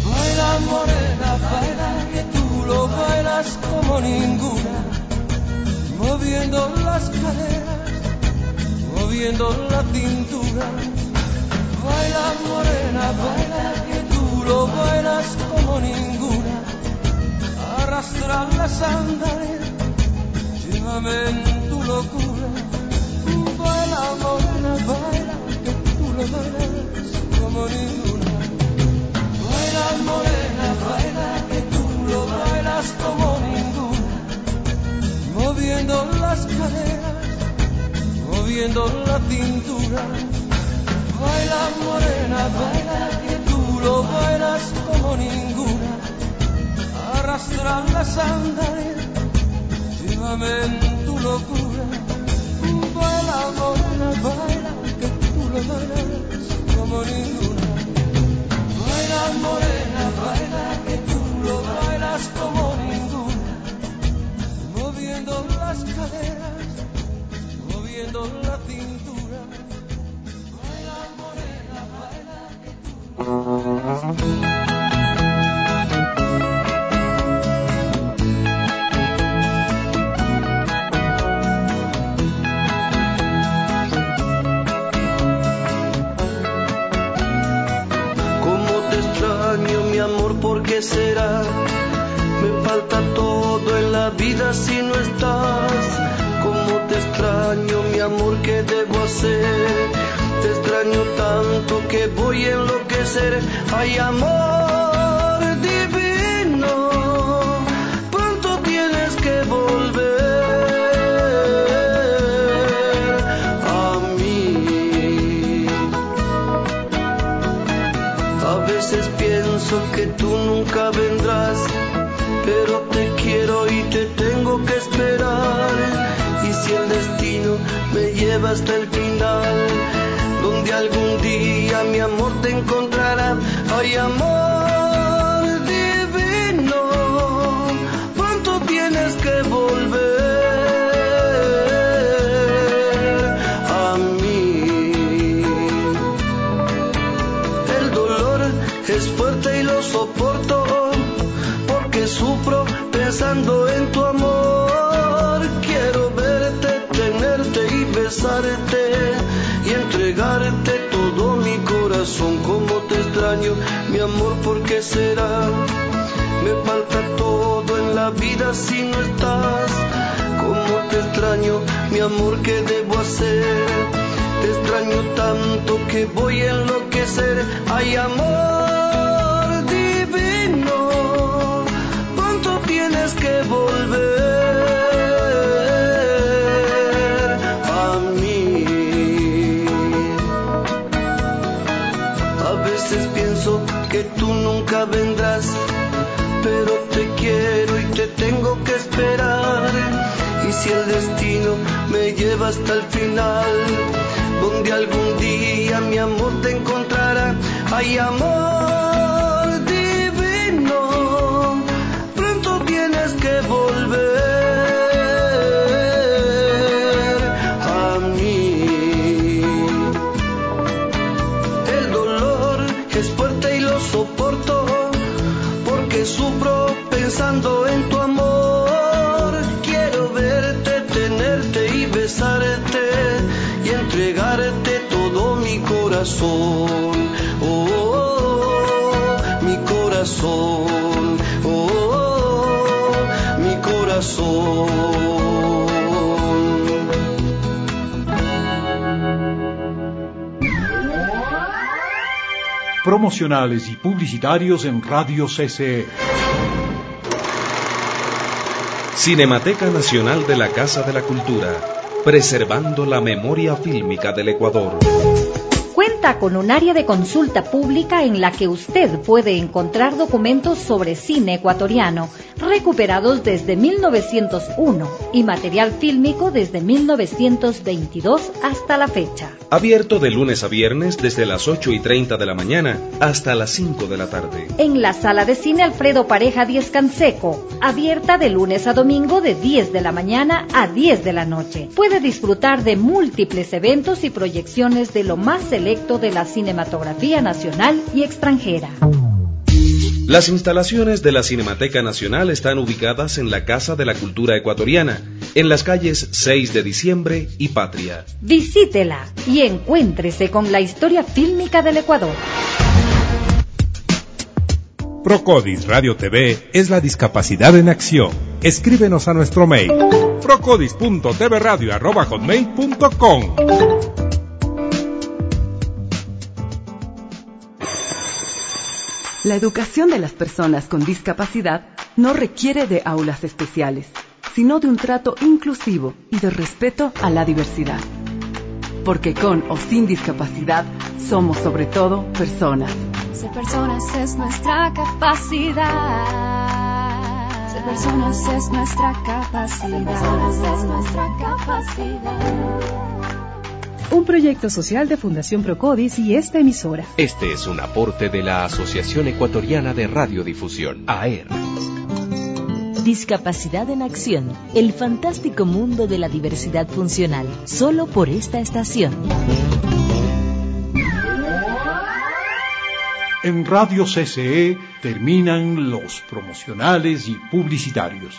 Baila morena, baila que tú lo bailas como ninguna, moviendo las caderas, moviendo la cintura. Baila morena, baila que tú lo bailas como ninguna, arrastra las sandalias, llévame en tu locura. Baila morena, baila que tú lo bailas como ninguna. Baila morena, baila que tú lo bailas como ninguna, moviendo las caderas, moviendo la cintura. Baila morena, baila que tú lo bailas como ninguna, arrastra las sandalias, llévame en tu locura. Baila morena, baila que tú lo bailas como ninguna. Baila morena, baila que tú lo bailas como ninguna, moviendo las caderas, moviendo la cintura. Baila morena, baila que tú lo bailas. ¿Por qué será? Me falta todo en la vida si no estás. Cómo te extraño, mi amor, ¿qué debo hacer? Te extraño tanto que voy a enloquecer. Ay, amor divino, pronto tienes que volver a mí. A veces pienso que tú nunca vendrás, pero te quiero y te tengo que esperar. Y si el destino me lleva hasta el final, donde algún día mi amor te encontrará. Ay, amor divino, pronto tienes que volver a mí. El dolor es fuerte y lo soporto, porque sufro pensando en tu amor. Quiero verte, tenerte y besarte y entregarte todo mi corazón. Como te extraño, mi amor, ¿por qué será? Me falta todo en la vida si no estás. Como te extraño, mi amor, ¿qué debo hacer? Te extraño tanto que voy a enloquecer. Ay, amor divino, pronto tienes que volver a mí. A veces pienso que tú nunca vendrás, pero te quiero y te tengo que esperar. Y si el destino me lleva hasta el final, donde algún día mi amor te encontrará. Ay, amor divino, pronto tienes que volver a mí. El dolor es fuerte y lo soporto, porque sufro pensando en tu amor. Quiero verte, tenerte y besarte y entregarte todo mi corazón. Oh, oh, oh, mi corazón. Oh, oh, oh, mi corazón. Promocionales y publicitarios en Radio C C E. Cinemateca Nacional de la Casa de la Cultura, preservando la memoria fílmica del Ecuador. Cuenta con un área de consulta pública en la que usted puede encontrar documentos sobre cine ecuatoriano, recuperados desde mil novecientos uno y material fílmico desde mil novecientos veintidós hasta la fecha. Abierto de lunes a viernes desde las ocho y treinta de la mañana hasta las cinco de la tarde. En la sala de cine Alfredo Pareja Diez Canseco, abierta de lunes a domingo de diez de la mañana a diez de la noche. Puede disfrutar de múltiples eventos y proyecciones de lo más selecto de la cinematografía nacional y extranjera. Las instalaciones de la Cinemateca Nacional están ubicadas en la Casa de la Cultura Ecuatoriana, en las calles seis de diciembre y Patria. Visítela y encuéntrese con la historia fílmica del Ecuador. Procodis Radio T V es la discapacidad en acción. Escríbenos a nuestro mail procodis punto t v radio arroba hotmail punto com. La educación de las personas con discapacidad no requiere de aulas especiales, sino de un trato inclusivo y de respeto a la diversidad. Porque con o sin discapacidad somos sobre todo personas. Ser personas es nuestra capacidad. Ser personas es nuestra capacidad. Ser personas es nuestra capacidad. Un proyecto social de Fundación Procodis y esta emisora. Este es un aporte de la Asociación Ecuatoriana de Radiodifusión, A E R. Discapacidad en Acción, el fantástico mundo de la diversidad funcional, solo por esta estación. En Radio C C E terminan los promocionales y publicitarios.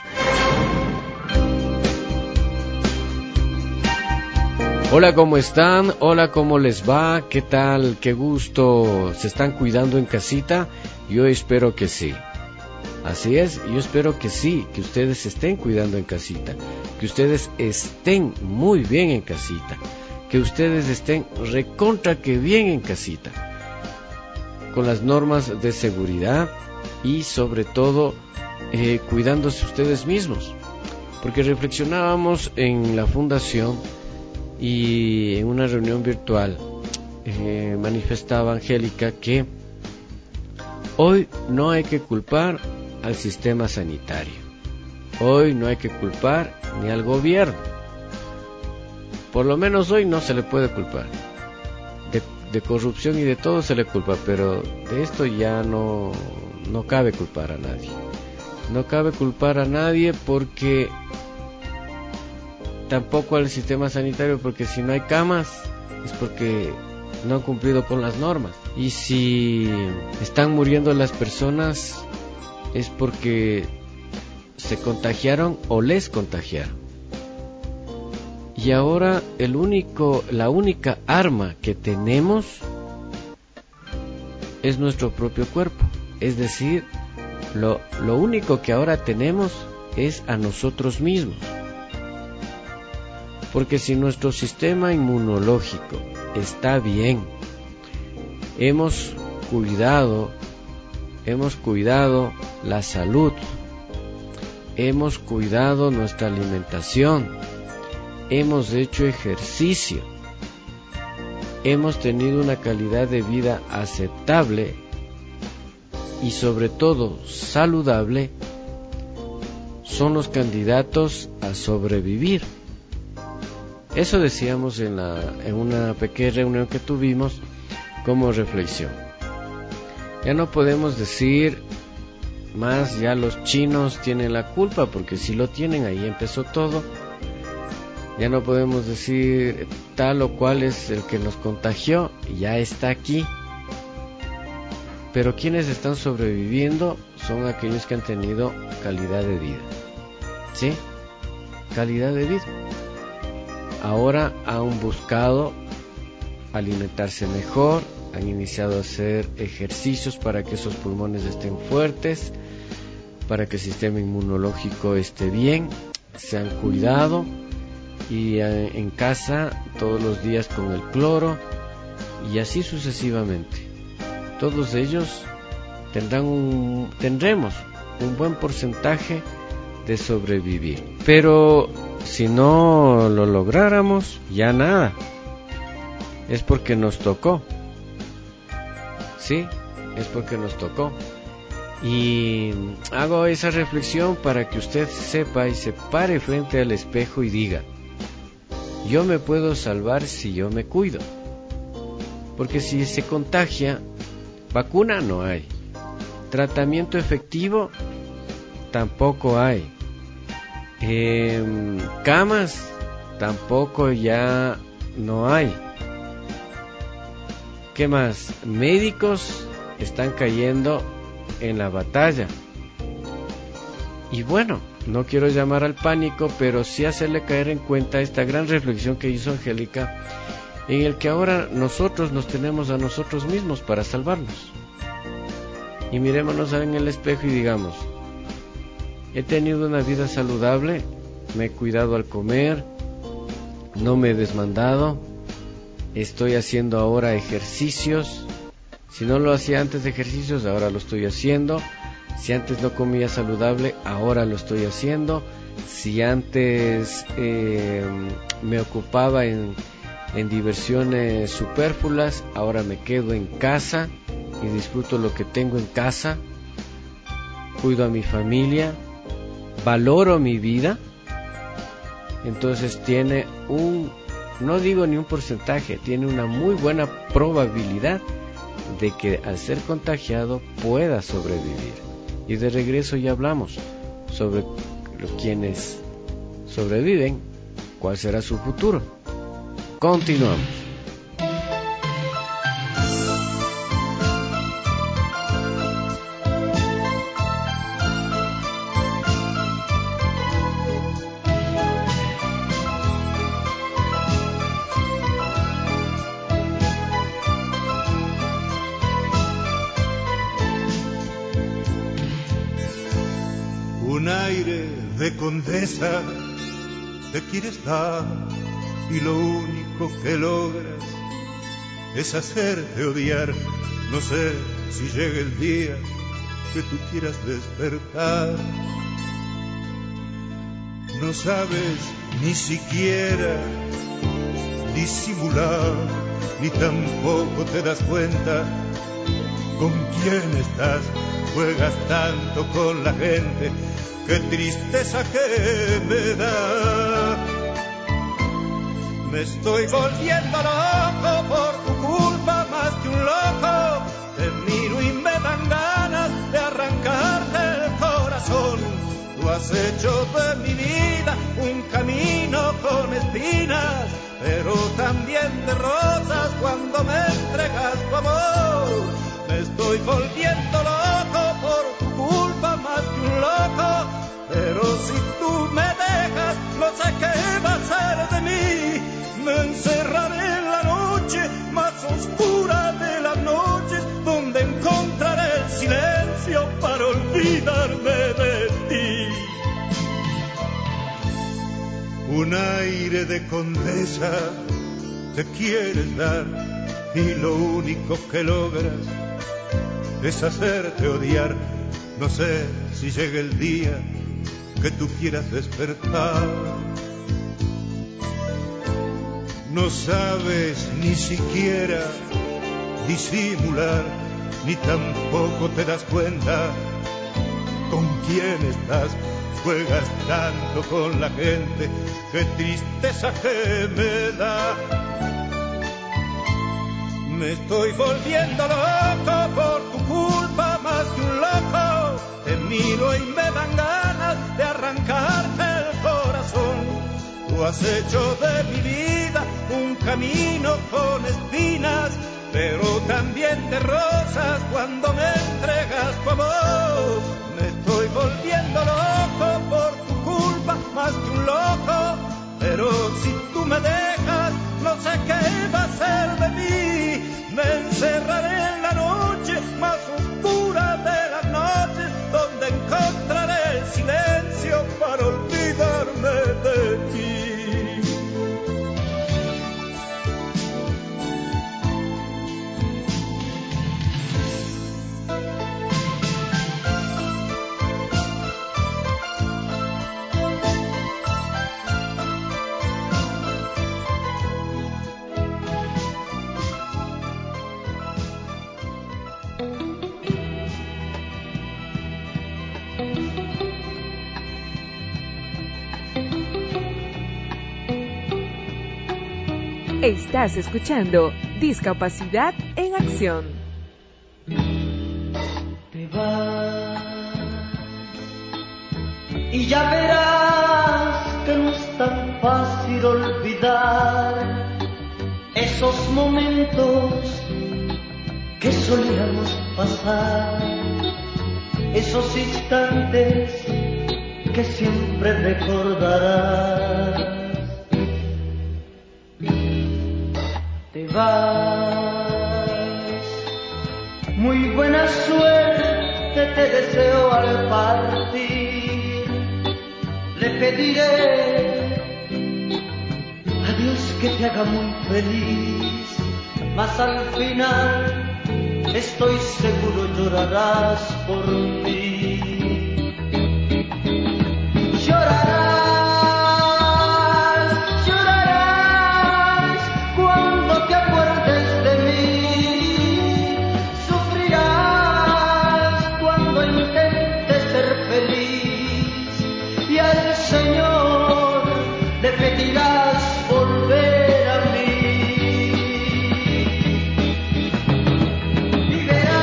Hola, ¿cómo están? Hola, ¿cómo les va? ¿Qué tal? ¿Qué gusto? ¿Se están cuidando en casita? Yo espero que sí. Así es, yo espero que sí, que ustedes se estén cuidando en casita, que ustedes estén muy bien en casita, que ustedes estén recontra que bien en casita, con las normas de seguridad y sobre todo eh, cuidándose ustedes mismos, porque reflexionábamos en la fundación y en una reunión virtual eh, manifestaba Angélica que hoy no hay que culpar al sistema sanitario, hoy no hay que culpar ni al gobierno, por lo menos hoy no se le puede culpar, de, de corrupción y de todo se le culpa, pero de esto ya no, no cabe culpar a nadie, no cabe culpar a nadie porque tampoco al sistema sanitario, porque si no hay camas es porque no han cumplido con las normas, y si están muriendo las personas es porque se contagiaron o les contagiaron. Y ahora el único, la única arma que tenemos es nuestro propio cuerpo, es decir, lo, lo único que ahora tenemos es a nosotros mismos. Porque si nuestro sistema inmunológico está bien, hemos cuidado, hemos cuidado la salud, hemos cuidado nuestra alimentación, hemos hecho ejercicio, hemos tenido una calidad de vida aceptable y sobre todo saludable, son los candidatos a sobrevivir. Eso decíamos en, la, en una pequeña reunión que tuvimos como reflexión. Ya no podemos decir más, ya los chinos tienen la culpa, porque si lo tienen, ahí empezó todo. Ya no podemos decir tal o cual es el que nos contagió, ya está aquí. Pero quienes están sobreviviendo son aquellos que han tenido calidad de vida. ¿Sí? Calidad de vida. Ahora han buscado alimentarse mejor, han iniciado a hacer ejercicios para que esos pulmones estén fuertes, para que el sistema inmunológico esté bien, se han cuidado y en casa todos los días con el cloro y así sucesivamente. Todos ellos tendrán un, tendremos un buen porcentaje de sobrevivir, pero si no lo lográramos, ya nada, es porque nos tocó, sí, es porque nos tocó. Y hago esa reflexión para que usted sepa y se pare frente al espejo y diga: yo me puedo salvar si yo me cuido, porque si se contagia, vacuna no hay, tratamiento efectivo tampoco hay, eh, camas tampoco ya no hay. ¿Qué más? Médicos están cayendo en la batalla. Y bueno, no quiero llamar al pánico, pero sí hacerle caer en cuenta esta gran reflexión que hizo Angélica, en el que ahora nosotros nos tenemos a nosotros mismos para salvarnos. Y mirémonos en el espejo y digamos: he tenido una vida saludable, me he cuidado al comer, no me he desmandado, estoy haciendo ahora ejercicios. Si no lo hacía antes de ejercicios, ahora lo estoy haciendo. Si antes no comía saludable, ahora lo estoy haciendo. Si antes eh, me ocupaba en, en diversiones superfluas, ahora me quedo en casa y disfruto lo que tengo en casa. Cuido a mi familia, valoro mi vida. Entonces tiene un, no digo ni un porcentaje, tiene una muy buena probabilidad de que al ser contagiado pueda sobrevivir. Y de regreso ya hablamos sobre los quienes sobreviven, cuál será su futuro. Continuamos. De condesa te quieres dar y lo único que logras es hacerte odiar. No sé si llega el día que tú quieras despertar. No sabes ni siquiera disimular, ni tampoco te das cuenta con quién estás. Juegas tanto con la gente, qué tristeza que me da. Me estoy volviendo loco por tu culpa, más que un loco. Te miro y me dan ganas de arrancarte el corazón. Tú has hecho de mi vida un camino con espinas, pero también de rosas cuando me entregas tu amor. Me estoy volviendo loco por tu culpa, más que un loco. Pero si tú me dejas, no sé qué va a ser de mí. Me encerraré en la noche más oscura de las noches, donde encontraré el silencio para olvidarme de ti. Un aire de condesa te quieres dar y lo único que logras es hacerte odiar. No sé si llega el día que tú quieras despertar. No sabes ni siquiera disimular, ni tampoco te das cuenta con quién estás. Juegas tanto con la gente, qué tristeza que me da. Me estoy volviendo loco por tu culpa, más que un loco. Te miro y me dan ganas de arrancarte el corazón. Tú has hecho de mi vida un camino con espinas, pero también de rosas cuando me entregas tu amor. Me estoy volviendo loco por tu culpa, más que un loco. Pero si tú me dejas, no sé qué va a ser de mí. Me encerraré en la noche más oscura de las noches, donde encontraré el silencio para olvidarme de ti. Estás escuchando Discapacidad en Acción. Te vas y ya verás que no es tan fácil olvidar esos momentos que solíamos pasar. esos instantes que siempre recordarás. Te vas, muy buena suerte te deseo al partir. Le pediré a Dios que te haga muy feliz, mas al final estoy seguro llorarás por mí. Llorarás, llorarás cuando te acuerdes de mí. Sufrirás cuando intentes ser feliz y al Señor le pedirás volver a mí. Y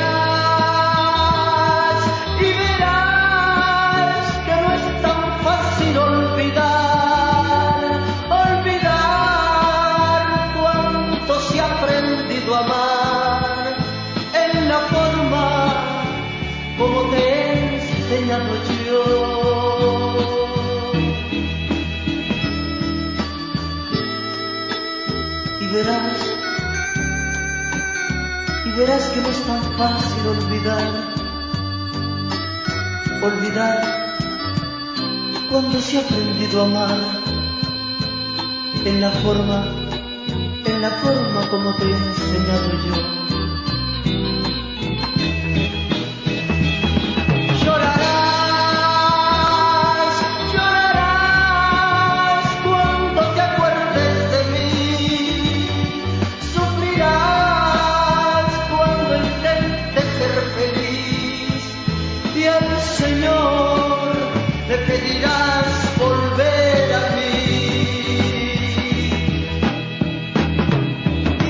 verás, y verás que no es tan fácil olvidar, olvidar cuánto se ha aprendido a amar en la forma como te he enseñado yo. Y verás, y verás que no es tan fácil olvidar, olvidar cuando se ha aprendido a amar en la forma, en la forma como te he enseñado yo. Llorarás, llorarás cuando te acuerdes de mí. Sufrirás cuando intentes ser feliz y al Señor le pedirás volver a mí. Y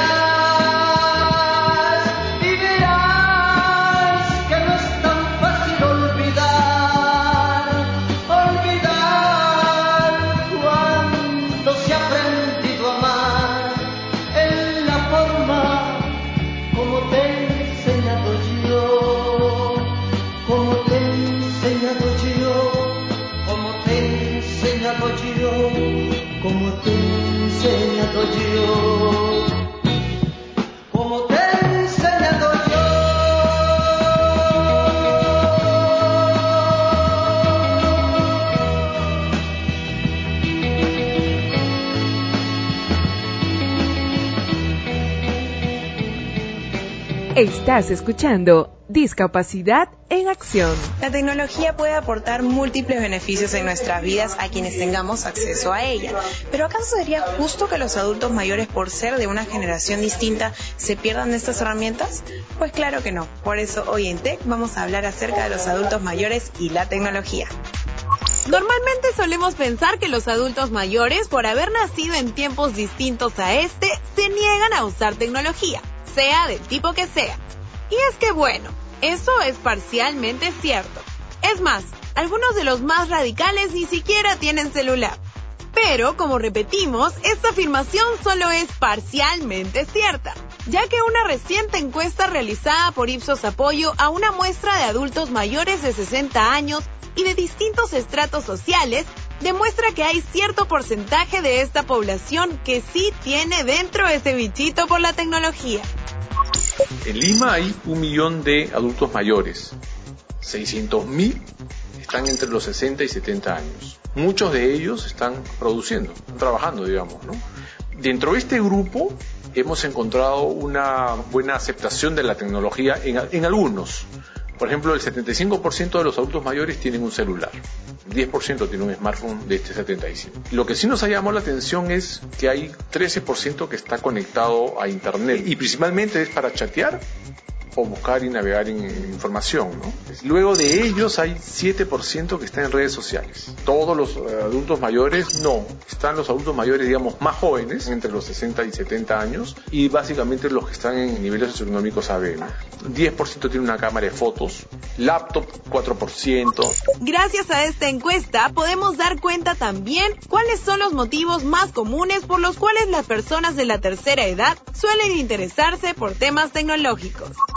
verás, y verás que no es tan fácil olvidar, olvidar cuando se ha aprendido a amar en la forma como te he enseñado yo, como te he enseñado yo, como te he enseñado yo, como te he enseñado yo, como te he enseñado yo. Estás escuchando Discapacidad en Acción. La tecnología puede aportar múltiples beneficios en nuestras vidas a quienes tengamos acceso a ella. Pero ¿acaso sería justo que los adultos mayores, por ser de una generación distinta, se pierdan de estas herramientas? Pues claro que no. Por eso hoy en Tech vamos a hablar acerca de los adultos mayores y la tecnología. Normalmente solemos pensar que los adultos mayores, por haber nacido en tiempos distintos a este, se niegan a usar tecnología, sea del tipo que sea. Y es que bueno, eso es parcialmente cierto. Es más, algunos de los más radicales ni siquiera tienen celular. Pero, como repetimos, esta afirmación solo es parcialmente cierta, ya que una reciente encuesta realizada por Ipsos Apoyo a una muestra de adultos mayores de sesenta años y de distintos estratos sociales demuestra que hay cierto porcentaje de esta población que sí tiene dentro ese bichito por la tecnología. En Lima hay un millón de adultos mayores. seiscientos mil están entre los sesenta y setenta años. Muchos de ellos están produciendo, están trabajando, digamos, ¿no? Dentro de este grupo hemos encontrado una buena aceptación de la tecnología en, en algunos. Por ejemplo, el setenta y cinco por ciento de los adultos mayores tienen un celular. El diez por ciento tiene un smartphone de este setenta y cinco por ciento. Lo que sí nos ha llamado la atención es que hay trece por ciento que está conectado a Internet. Y principalmente es para chatear o buscar y navegar en información, ¿no? Luego de ellos hay siete por ciento que están en redes sociales. Todos los eh, adultos mayores no. Están los adultos mayores, digamos, más jóvenes, entre los sesenta y setenta años, y básicamente los que están en niveles socioeconómicos A B, ¿no? diez por ciento tiene una cámara de fotos, laptop cuatro por ciento. Gracias a esta encuesta podemos dar cuenta también cuáles son los motivos más comunes por los cuales las personas de la tercera edad suelen interesarse por temas tecnológicos.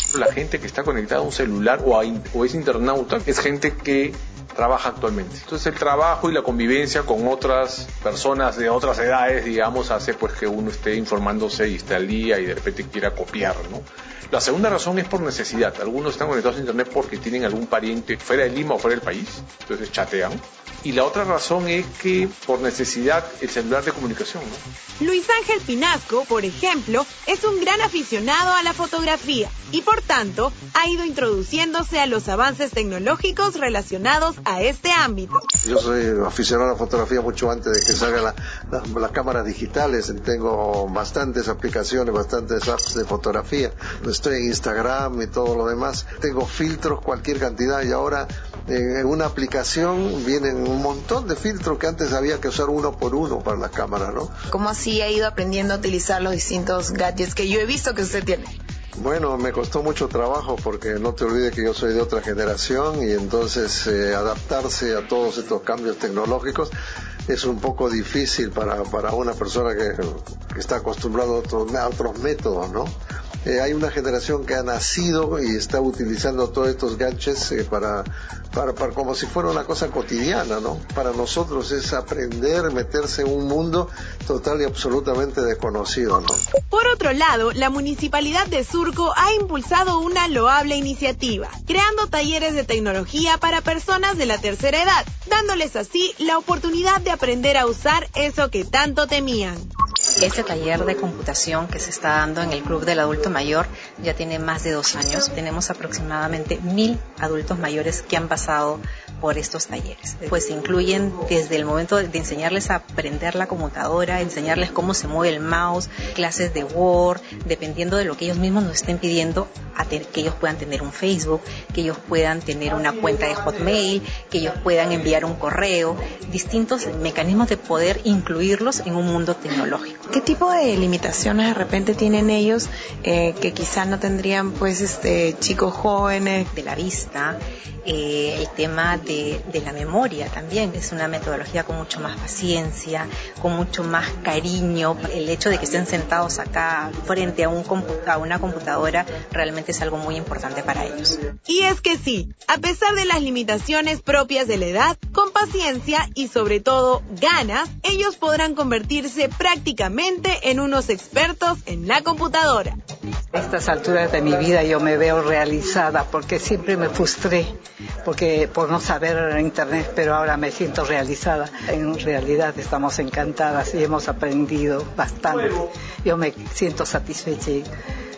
La gente que está conectada a un celular o, a, o es internauta es gente que trabaja actualmente. Entonces el trabajo y la convivencia con otras personas de otras edades, digamos, hace pues que uno esté informándose y esté al día y de repente quiera copiar, ¿no? La segunda razón es por necesidad. Algunos están conectados a internet porque tienen algún pariente fuera de Lima o fuera del país, entonces chatean. Y la otra razón es que por necesidad el celular de comunicación, ¿no? Luis Ángel Pinasco, por ejemplo, es un gran aficionado a la fotografía y por tanto ha ido introduciéndose a los avances tecnológicos relacionados a este ámbito. Yo soy aficionado a la fotografía mucho antes de que salgan la, la, las cámaras digitales. Tengo bastantes aplicaciones, bastantes apps de fotografía. Estoy en Instagram y todo lo demás. Tengo filtros, cualquier cantidad, y ahora en una aplicación vienen un montón de filtros que antes había que usar uno por uno para la cámara, ¿no? ¿Cómo así ha ido aprendiendo a utilizar los distintos gadgets que yo he visto que usted tiene? Bueno, me costó mucho trabajo porque no te olvides que yo soy de otra generación y entonces eh, adaptarse a todos estos cambios tecnológicos es un poco difícil para, para una persona que, que está acostumbrada a otros, a otros métodos, ¿no? Eh, hay una generación que ha nacido y está utilizando todos estos gadgets eh, para, para, para como si fuera una cosa cotidiana, ¿no? Para nosotros es aprender, meterse en un mundo total y absolutamente desconocido, ¿no? Por otro lado, la Municipalidad de Surco ha impulsado una loable iniciativa, creando talleres de tecnología para personas de la tercera edad, dándoles así la oportunidad de aprender a usar eso que tanto temían. Este taller de computación que se está dando en el Club del Adulto Mayor ya tiene más de dos años. Tenemos aproximadamente mil adultos mayores que han pasado por estos talleres. Pues incluyen desde el momento de enseñarles a aprender la computadora, enseñarles cómo se mueve el mouse, clases de Word, dependiendo de lo que ellos mismos nos estén pidiendo, a tener, que ellos puedan tener un Facebook, que ellos puedan tener una cuenta de Hotmail, que ellos puedan enviar un correo, distintos mecanismos de poder incluirlos en un mundo tecnológico. ¿Qué tipo de limitaciones de repente tienen ellos eh, que quizá no tendrían pues este chicos jóvenes? De la vista, eh, el tema de, de la memoria también es una metodología con mucho más paciencia, con mucho más cariño. El hecho de que estén sentados acá frente a, un compu- a una computadora realmente es algo muy importante para ellos. Y es que sí, a pesar de las limitaciones propias de la edad, con paciencia y sobre todo ganas, ellos podrán convertirse prácticamente en unos expertos en la computadora. A estas alturas de mi vida yo me veo realizada porque siempre me frustré porque por no saber internet, pero ahora me siento realizada. En realidad estamos encantadas y hemos aprendido bastante. Yo me siento satisfecha y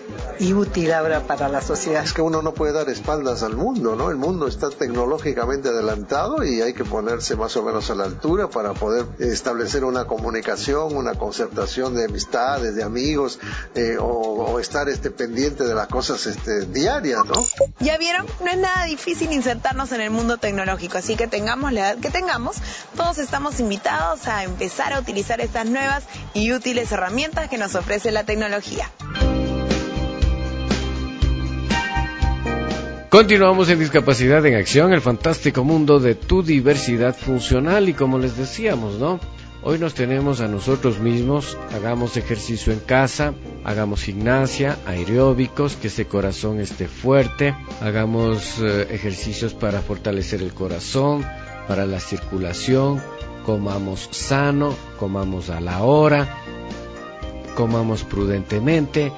y útil ahora para la sociedad. Es que uno no puede dar espaldas al mundo, ¿no? El mundo está tecnológicamente adelantado y hay que ponerse más o menos a la altura para poder establecer una comunicación, una concertación de amistades, de amigos, eh, o, o estar este, pendiente de las cosas este, diarias, ¿no? Ya vieron, no es nada difícil insertarnos en el mundo tecnológico, así que tengamos la edad que tengamos, todos estamos invitados a empezar a utilizar estas nuevas y útiles herramientas que nos ofrece la tecnología. Continuamos en Discapacidad en Acción, el fantástico mundo de tu diversidad funcional, y como les decíamos, ¿no? Hoy nos tenemos a nosotros mismos, hagamos ejercicio en casa, hagamos gimnasia, aeróbicos, que ese corazón esté fuerte, hagamos eh, ejercicios para fortalecer el corazón, para la circulación, comamos sano, comamos a la hora, comamos prudentemente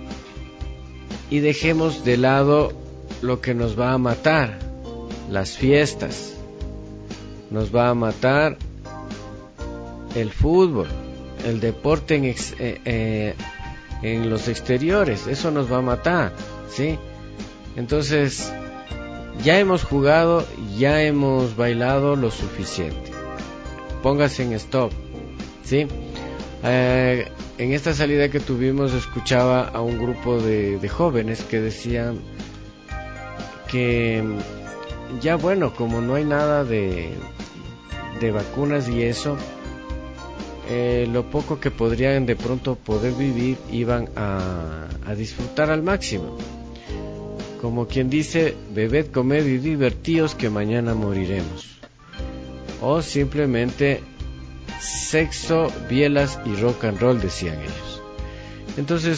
y dejemos de lado lo que nos va a matar, las fiestas, nos va a matar el fútbol, el deporte en, ex, eh, eh, en los exteriores, eso nos va a matar, ¿sí? Entonces, ya hemos jugado, ya hemos bailado lo suficiente, póngase en stop, ¿sí? Eh, en esta salida que tuvimos escuchaba a un grupo de, de jóvenes que decían que ya bueno, como no hay nada de, de vacunas y eso, eh, lo poco que podrían de pronto poder vivir iban a, a disfrutar al máximo. Como quien dice, bebed, comed y divertíos que mañana moriremos. O simplemente sexo, bielas y rock and roll, decían ellos. Entonces,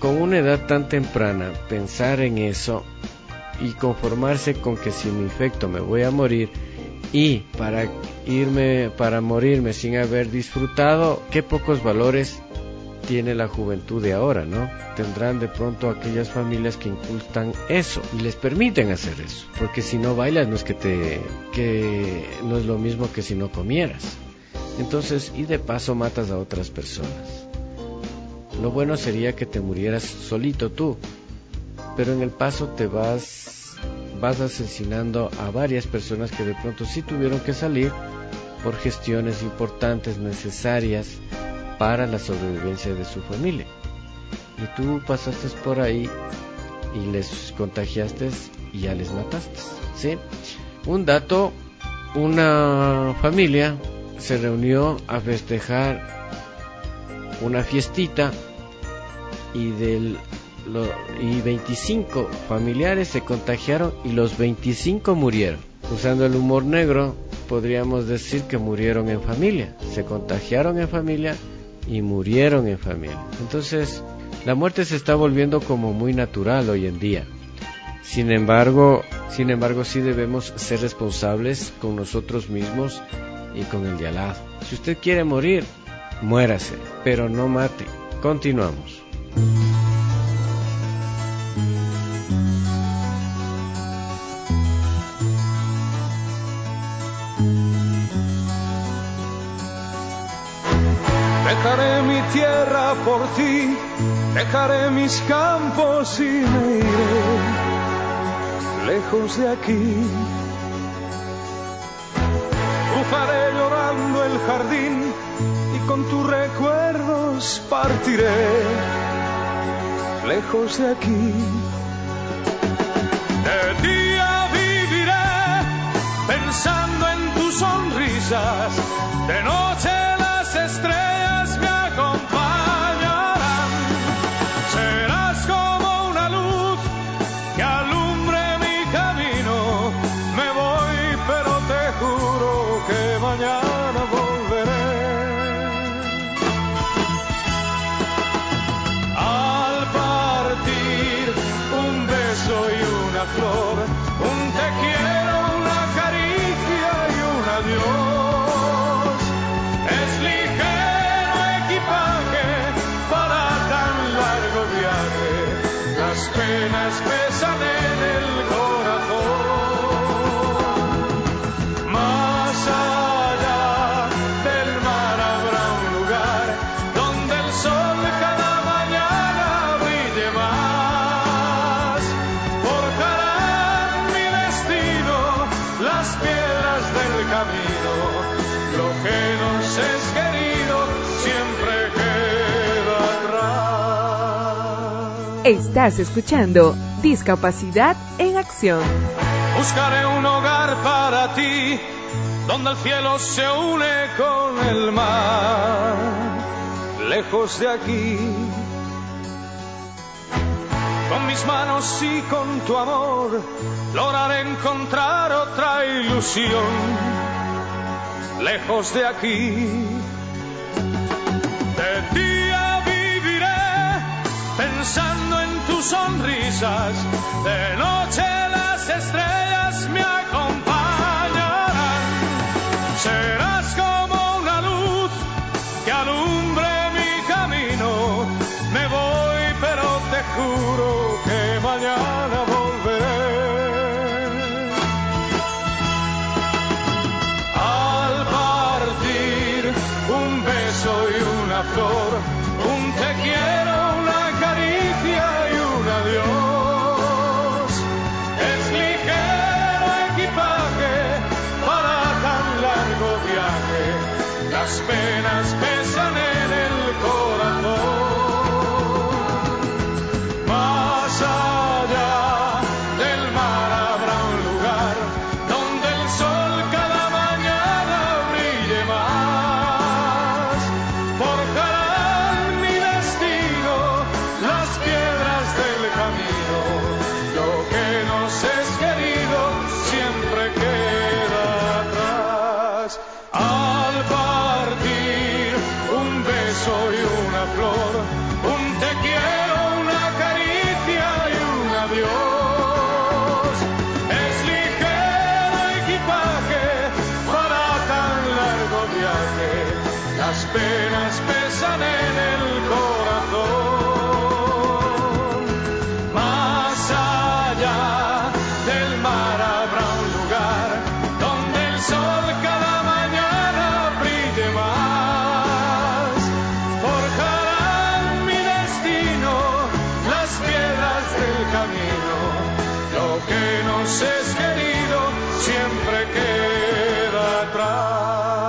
con una edad tan temprana pensar en eso y conformarse con que si me infecto me voy a morir, y para irme, para morirme sin haber disfrutado, qué pocos valores tiene la juventud de ahora, ¿no? Tendrán de pronto aquellas familias que inculcan eso y les permiten hacer eso, porque si no bailas no es que te, que no es lo mismo que si no comieras. Entonces, y de paso matas a otras personas. Lo bueno sería que te murieras solito tú, pero en el paso te vas, vas asesinando a varias personas que de pronto sí tuvieron que salir por gestiones importantes, necesarias para la sobrevivencia de su familia. Y tú pasaste por ahí y les contagiaste y ya les mataste, ¿sí? Un dato, una familia se reunió a festejar una fiestita y del lo, y veinticinco familiares se contagiaron y los veinticinco murieron. Usando el humor negro, podríamos decir que murieron en familia, se contagiaron en familia y murieron en familia. Entonces, la muerte se está volviendo como muy natural hoy en día. Sin embargo, sin embargo, sí debemos ser responsables con nosotros mismos y con el de al lado. Si usted quiere morir, muérase, pero no mate. Continuamos. Dejaré mi tierra por ti, dejaré mis campos y me iré lejos de aquí. Cruzaré llorando el jardín y con tus recuerdos partiré lejos de aquí. De día viviré pensando en tus sonrisas, de noche las estrellas me acompañarán. Serás como una luz que alumbre mi camino. Me voy, pero te juro que mañana volveré. Al partir, un beso y una flor, un te quiero, una caricia y un adiós. Es ligero equipaje para tan largo viaje, las penas pesan en el corazón. Más allá del mar habrá un lugar donde el sol cada mañana brille más. Forjarán mi destino las piedras del camino, lo que nos es querido siempre queda atrás. Estás escuchando Discapacidad en Acción. Buscaré un hogar para ti, donde el cielo se une con el mar, lejos de aquí. Con mis manos y con tu amor, lograré encontrar otra ilusión, lejos de aquí. De día viviré pensando en tus sonrisas, de noche las estrellas me acompañarán. Serás como una luz que alumbre mi camino. Me voy, pero te juro que mañana volveré. Al partir, un beso y una flor, un te quiero, una caricia y un adiós. Es ligero equipaje para tan largo viaje, las penas pesan en el corazón. Más allá del mar habrá un lugar donde el sol cada mañana brille más. Forjarán mi destino las piedras del camino, lo que nos es querido siempre queda atrás. Al partir, besan en el corazón. Más allá del mar habrá un lugar donde el sol cada mañana brille más. Forjarán mi destino las piedras del camino. Lo que nos es querido siempre queda atrás.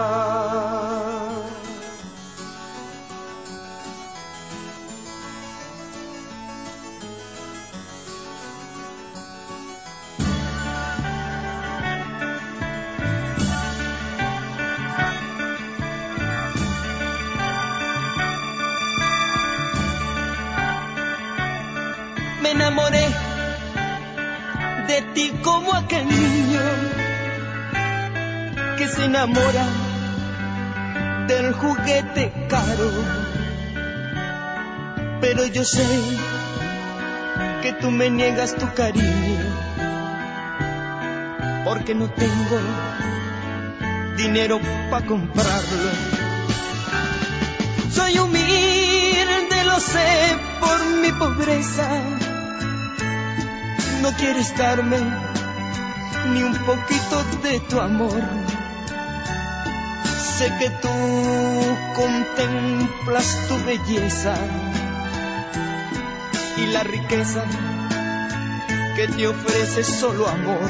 Me enamoré de ti como aquel niño que se enamora del juguete caro. Pero yo sé que tú me niegas tu cariño porque no tengo dinero para comprarlo. Soy humilde, lo sé por mi pobreza. No quieres darme ni un poquito de tu amor. Sé que tú contemplas tu belleza y la riqueza que te ofrece solo amor.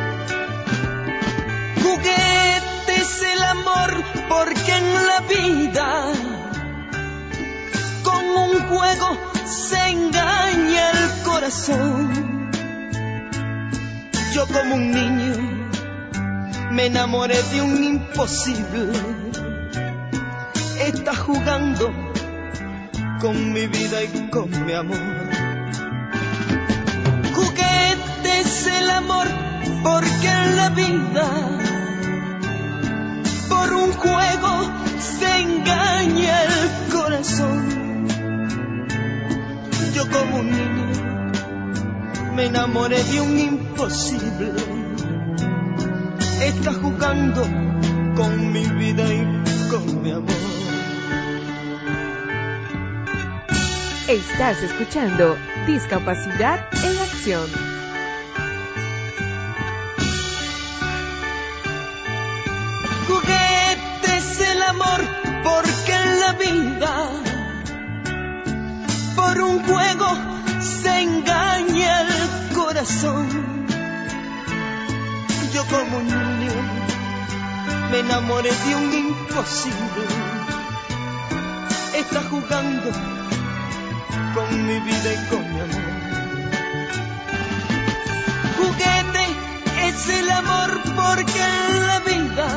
Juguete es el amor porque en la vida con un juego se engaña el corazón. Yo como un niño me enamoré de un imposible. Está jugando con mi vida y con mi amor. Juguete es el amor porque en la vida por un juego se engaña el corazón. Yo como un niño me enamoré de un imposible. Está jugando con mi vida y con mi amor. Estás escuchando Discapacidad en Acción. Juguete es el amor porque en la vida por un juego se engaña el corazón. Yo como un niño me enamoré de un imposible. Está jugando con mi vida y con mi amor. Juguete es el amor porque en la vida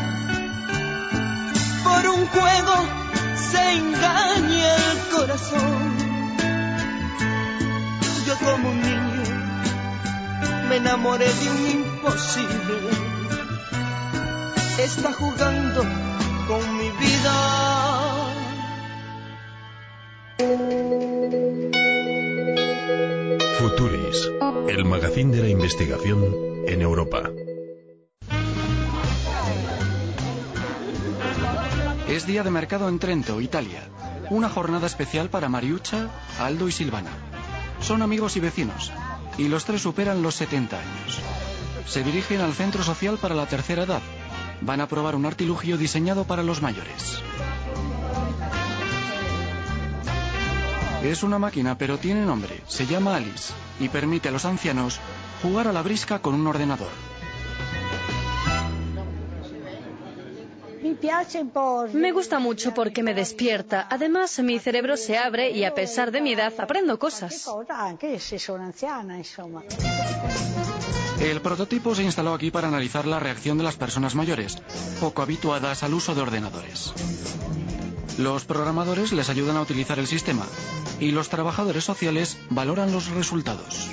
por un juego se engaña el corazón. Yo como un niño me enamoré de un imposible. Está jugando con mi vida. Futuris, el magazín de la investigación en Europa. Es día de mercado en Trento, Italia. Una jornada especial para Mariuccia, Aldo y Silvana. Son amigos y vecinos, y los tres superan los setenta años. Se dirigen al centro social para la tercera edad. Van a probar un artilugio diseñado para los mayores. Es una máquina, pero tiene nombre. Se llama Alice y permite a los ancianos jugar a la brisca con un ordenador. Me gusta mucho porque me despierta. Además, mi cerebro se abre y a pesar de mi edad aprendo cosas. El prototipo se instaló aquí para analizar la reacción de las personas mayores, poco habituadas al uso de ordenadores. Los programadores les ayudan a utilizar el sistema y los trabajadores sociales valoran los resultados.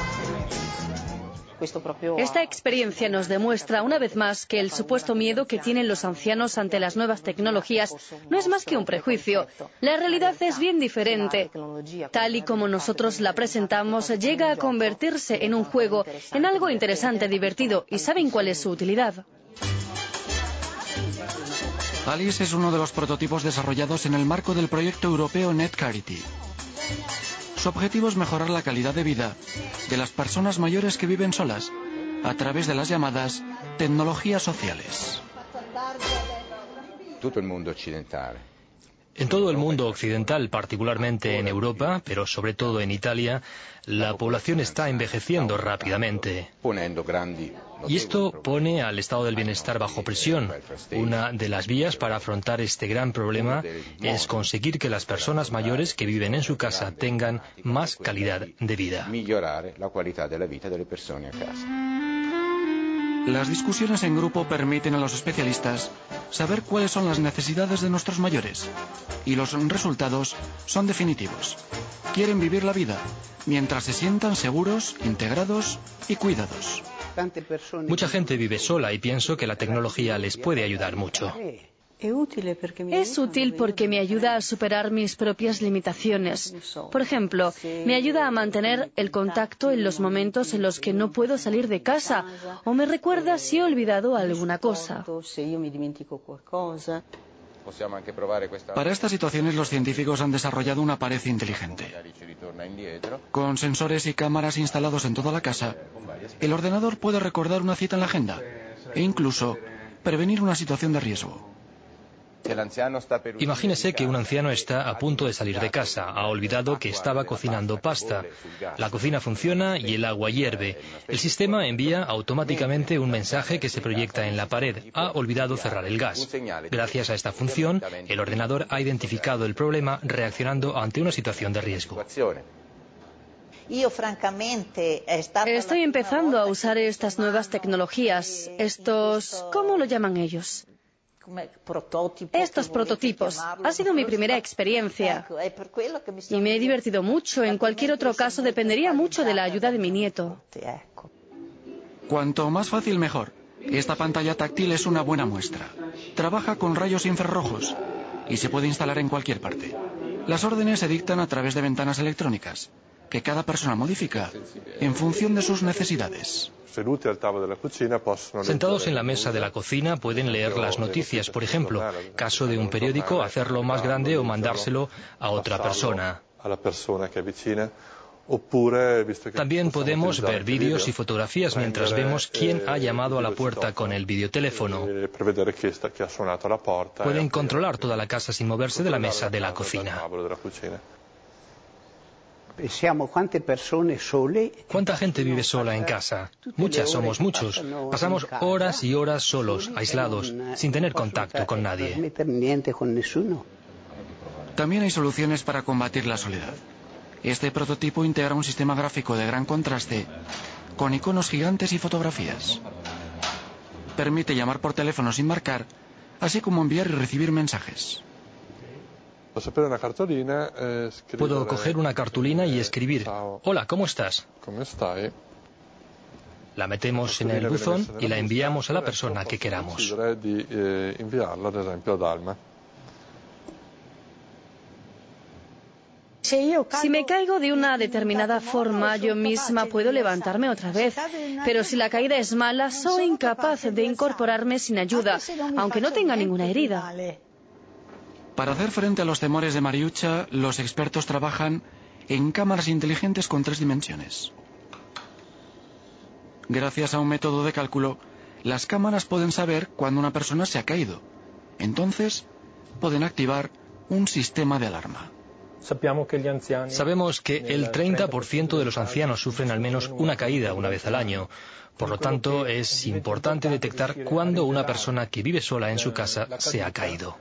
Esta experiencia nos demuestra una vez más que el supuesto miedo que tienen los ancianos ante las nuevas tecnologías no es más que un prejuicio. La realidad es bien diferente. Tal y como nosotros la presentamos, llega a convertirse en un juego, en algo interesante, divertido, y ¿saben cuál es su utilidad? Alice es uno de los prototipos desarrollados en el marco del proyecto europeo NetCarity. Su objetivo es mejorar la calidad de vida de las personas mayores que viven solas a través de las llamadas tecnologías sociales. Todo el mundo occidental. En todo el mundo occidental, particularmente en Europa, pero sobre todo en Italia, la población está envejeciendo rápidamente. Y esto pone al estado del bienestar bajo presión. Una de las vías para afrontar este gran problema es conseguir que las personas mayores que viven en su casa tengan más calidad de vida. Las discusiones en grupo permiten a los especialistas saber cuáles son las necesidades de nuestros mayores, y los resultados son definitivos. Quieren vivir la vida mientras se sientan seguros, integrados y cuidados. Mucha gente vive sola y pienso que la tecnología les puede ayudar mucho. Es útil porque me ayuda a superar mis propias limitaciones. Por ejemplo, me ayuda a mantener el contacto en los momentos en los que no puedo salir de casa o me recuerda si he olvidado alguna cosa. Para estas situaciones los científicos han desarrollado una pared inteligente. Con sensores y cámaras instalados en toda la casa, el ordenador puede recordar una cita en la agenda e incluso prevenir una situación de riesgo. Imagínese que un anciano está a punto de salir de casa, ha olvidado que estaba cocinando pasta. La cocina funciona y el agua hierve. El sistema envía automáticamente un mensaje que se proyecta en la pared. Ha olvidado cerrar el gas. Gracias a esta función, el ordenador ha identificado el problema reaccionando ante una situación de riesgo. Estoy empezando a usar estas nuevas tecnologías, estos... ¿cómo lo llaman ellos? Estos prototipos. Ha sido mi primera experiencia y me he divertido mucho. En cualquier otro caso dependería mucho de la ayuda de mi nieto. Cuanto más fácil mejor. Esta pantalla táctil es una buena muestra. Trabaja con rayos infrarrojos y se puede instalar en cualquier parte. Las órdenes se dictan a través de ventanas electrónicas que cada persona modifica en función de sus necesidades. Sentados en la mesa de la cocina pueden leer las noticias, por ejemplo, caso de un periódico, hacerlo más grande o mandárselo a otra persona. También podemos ver vídeos y fotografías mientras vemos quién ha llamado a la puerta con el videoteléfono. Pueden controlar toda la casa sin moverse de la mesa de la cocina. ¿Cuánta gente vive sola en casa? Muchas, somos muchos. Pasamos horas y horas solos, aislados, sin tener contacto con nadie. También hay soluciones para combatir la soledad. Este prototipo integra un sistema gráfico de gran contraste, con iconos gigantes y fotografías. Permite llamar por teléfono sin marcar, así como enviar y recibir mensajes. Puedo coger una cartulina y escribir: hola, ¿cómo estás? La metemos en el buzón y la enviamos a la persona que queramos. Si me caigo de una determinada forma, yo misma puedo levantarme otra vez. Pero si la caída es mala, soy incapaz de incorporarme sin ayuda, aunque no tenga ninguna herida. Para hacer frente a los temores de Mariucha, los expertos trabajan en cámaras inteligentes con tres dimensiones. Gracias a un método de cálculo, las cámaras pueden saber cuando una persona se ha caído. Entonces, pueden activar un sistema de alarma. Sabemos que el treinta por ciento de los ancianos sufren al menos una caída una vez al año. Por lo tanto, es importante detectar cuándo una persona que vive sola en su casa se ha caído.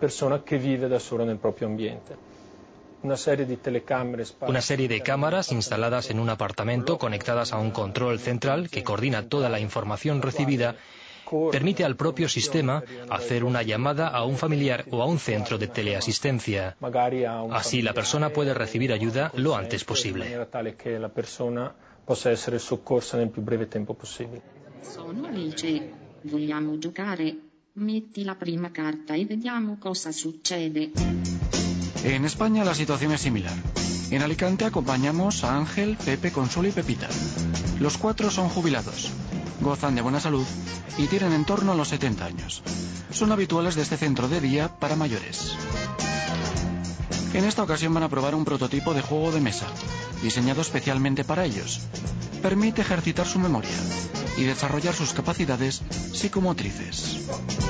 Una serie de cámaras instaladas en un apartamento conectadas a un control central que coordina toda la información recibida permite al propio sistema hacer una llamada a un familiar o a un centro de teleasistencia. Así la persona puede recibir ayuda lo antes posible. possa essere soccorsa nel più breve tempo possibile. Sono Alice. Vogliamo giocare? Metti la prima carta y vediamo cosa succede. En España la situación es similar. En Alicante acompañamos a Ángel, Pepe, Consuelo y Pepita. Los cuatro son jubilados Gozan de buena salud y tienen en torno a los setenta años. Son habituales de este centro de día para mayores. En esta ocasión van a probar un prototipo de juego de mesa, diseñado especialmente para ellos. Permite ejercitar su memoria y desarrollar sus capacidades psicomotrices.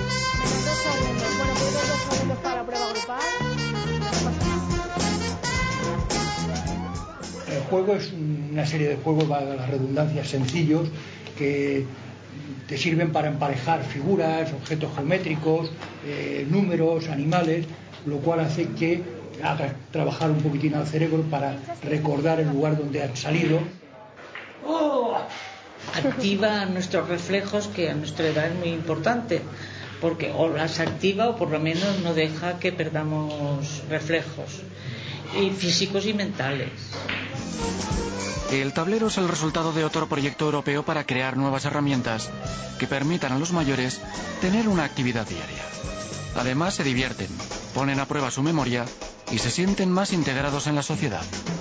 El juego es una serie de juegos, valga la redundancia, sencillos, que te sirven para emparejar figuras, objetos geométricos, eh, números, animales, lo cual hace que haga trabajar un poquitín al cerebro para recordar el lugar donde han salido. ¡Oh! Activa nuestros reflejos, que a nuestra edad es muy importante, porque o las activa o por lo menos no deja que perdamos reflejos, y físicos y mentales. El tablero es el resultado de otro proyecto europeo para crear nuevas herramientas que permitan a los mayores tener una actividad diaria. Además, se divierten, ponen a prueba su memoria y se sienten más integrados en la sociedad.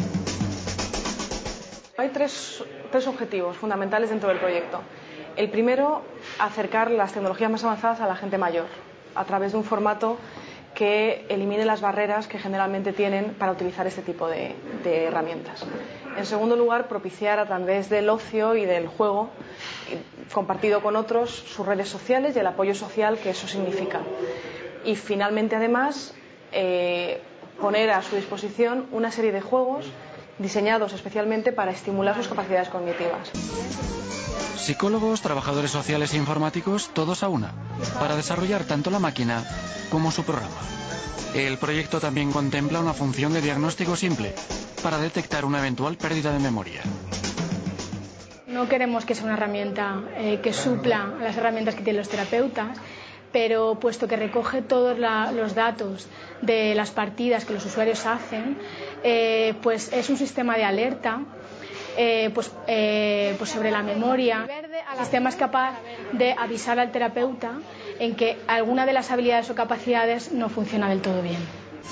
Hay tres, tres objetivos fundamentales dentro del proyecto. El primero, acercar las tecnologías más avanzadas a la gente mayor, a través de un formato que elimine las barreras que generalmente tienen para utilizar este tipo de, de herramientas. En segundo lugar, propiciar a través del ocio y del juego, compartido con otros, sus redes sociales y el apoyo social que eso significa. Y finalmente, además, eh, poner a su disposición una serie de juegos diseñados especialmente para estimular sus capacidades cognitivas. Psicólogos, trabajadores sociales e informáticos, todos a una, para desarrollar tanto la máquina como su programa. El proyecto también contempla una función de diagnóstico simple, para detectar una eventual pérdida de memoria. No queremos que sea una herramienta eh, que supla a las herramientas que tienen los terapeutas, pero puesto que recoge todos la, los datos de las partidas que los usuarios hacen, eh, pues es un sistema de alerta eh, pues, eh, pues sobre la memoria. El sistema es capaz de avisar al terapeuta en que alguna de las habilidades o capacidades no funciona del todo bien.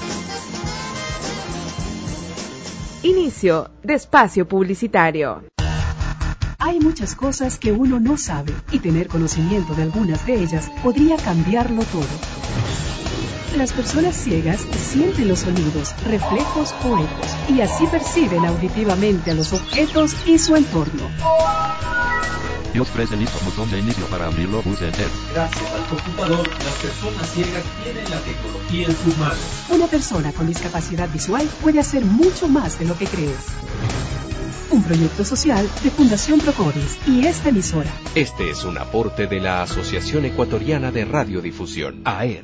Inicio de espacio publicitario. Hay muchas cosas que uno no sabe y tener conocimiento de algunas de ellas podría cambiarlo todo. Las personas ciegas sienten los sonidos, reflejos o ecos y así perciben auditivamente a los objetos y su entorno. Dios preste listo botón de inicio para abrirlo, pulse Enter. Gracias al computador, las personas ciegas tienen la tecnología en sus manos. Una persona con discapacidad visual puede hacer mucho más de lo que crees. Un proyecto social de Fundación Procovis y esta emisora. Este es un aporte de la Asociación Ecuatoriana de Radiodifusión, A E R.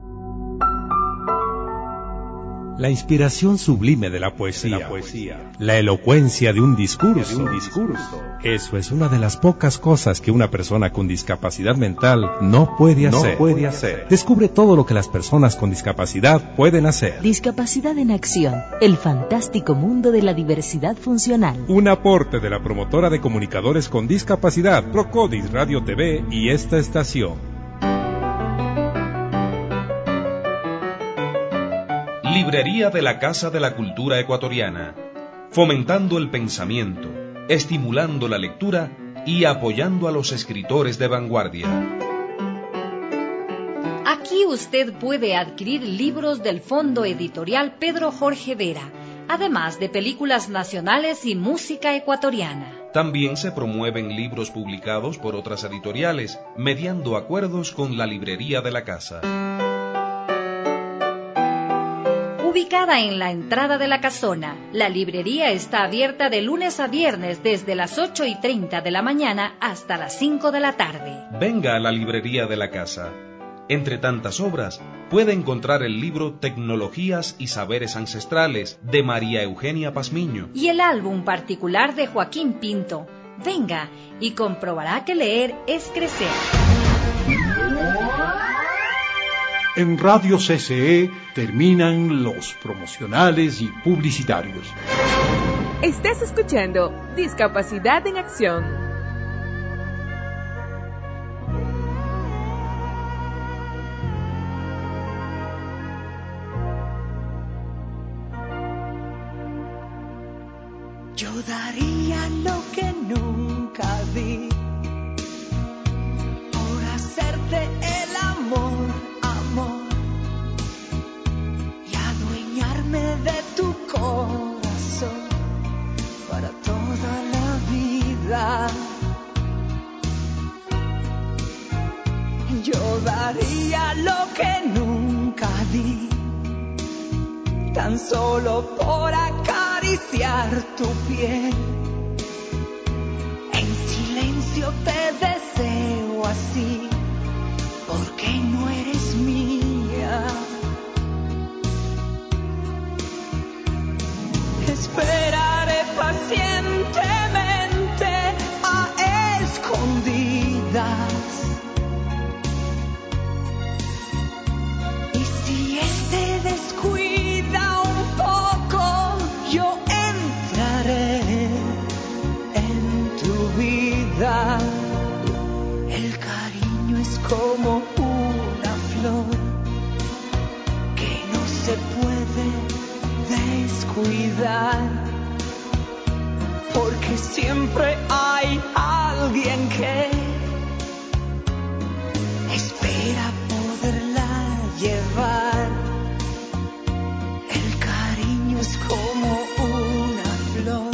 La inspiración sublime de la poesía, la, poesía, la elocuencia de un discurso, de un discurso. Eso es una de las pocas cosas que una persona con discapacidad mental no puede hacer. No puede hacer. Descubre todo lo que las personas con discapacidad pueden hacer. Discapacidad en acción, el fantástico mundo de la diversidad funcional. Un aporte de la promotora de comunicadores con discapacidad, Procodis Radio T V y esta estación. Librería de la Casa de la Cultura Ecuatoriana, fomentando el pensamiento, estimulando la lectura y apoyando a los escritores de vanguardia. Aquí usted puede adquirir libros del Fondo Editorial Pedro Jorge Vera, además de películas nacionales y música ecuatoriana. También se promueven libros publicados por otras editoriales, mediando acuerdos con la Librería de la Casa. Ubicada en la entrada de la casona, la librería está abierta de lunes a viernes desde las ocho y treinta de la mañana hasta las cinco de la tarde. Venga a la librería de la casa. Entre tantas obras, puede encontrar el libro Tecnologías y Saberes Ancestrales de María Eugenia Pazmiño y el álbum particular de Joaquín Pinto. Venga y comprobará que leer es crecer. En Radio C C E terminan los promocionales y publicitarios. Estás escuchando Discapacidad en Acción. Yo daría lo que nunca di hacerte el amor, amor, y adueñarme de tu corazón para toda la vida. Yo daría lo que nunca di, tan solo por acariciar tu piel. En silencio te deseo así, porque no eres mía. Esperaré pacientemente a escondidas. Y si él te descuida un poco, yo entraré en tu vida. El cariño es como una flor que no se puede descuidar, porque siempre hay alguien que espera poderla llevar. El cariño es como una flor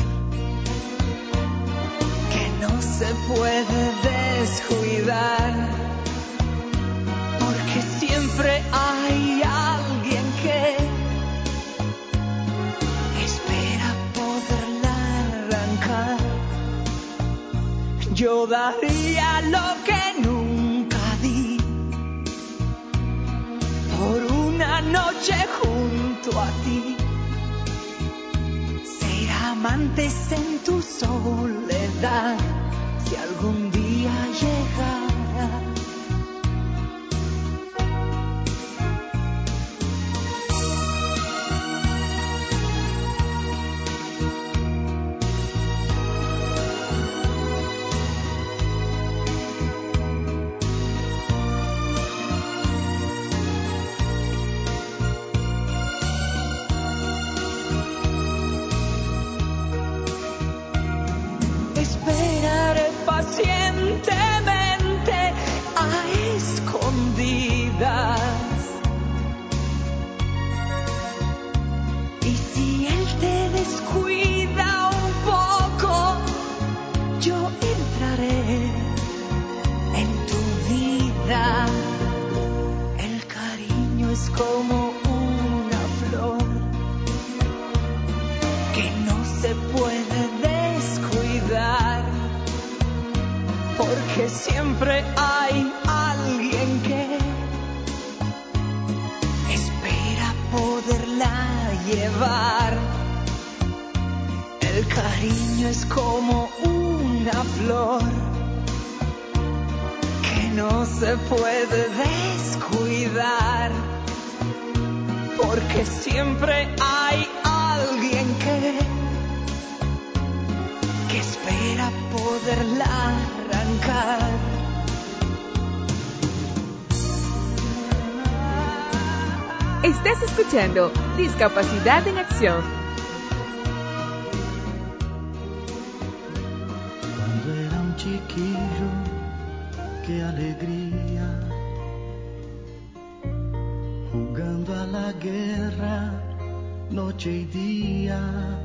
que no se puede descuidar, porque siempre hay alguien que espera poderla arrancar. Yo daría lo que nunca di por una noche junto a ti, ser amantes en tu soledad, si algún día llegara. Esperaré pacientemente a escondidas. Y si él te descuida un poco, yo entraré en tu vida. El cariño es como una flor que no se puede descuidar, porque siempre hay alguien que espera poderla llevar. El cariño es como una flor que no se puede descuidar, porque siempre hay alguien que que espera poderla arrancar. Estás escuchando Discapacidad en Acción. Cuando era un chiquillo, qué alegría, jugando a la guerra noche y día,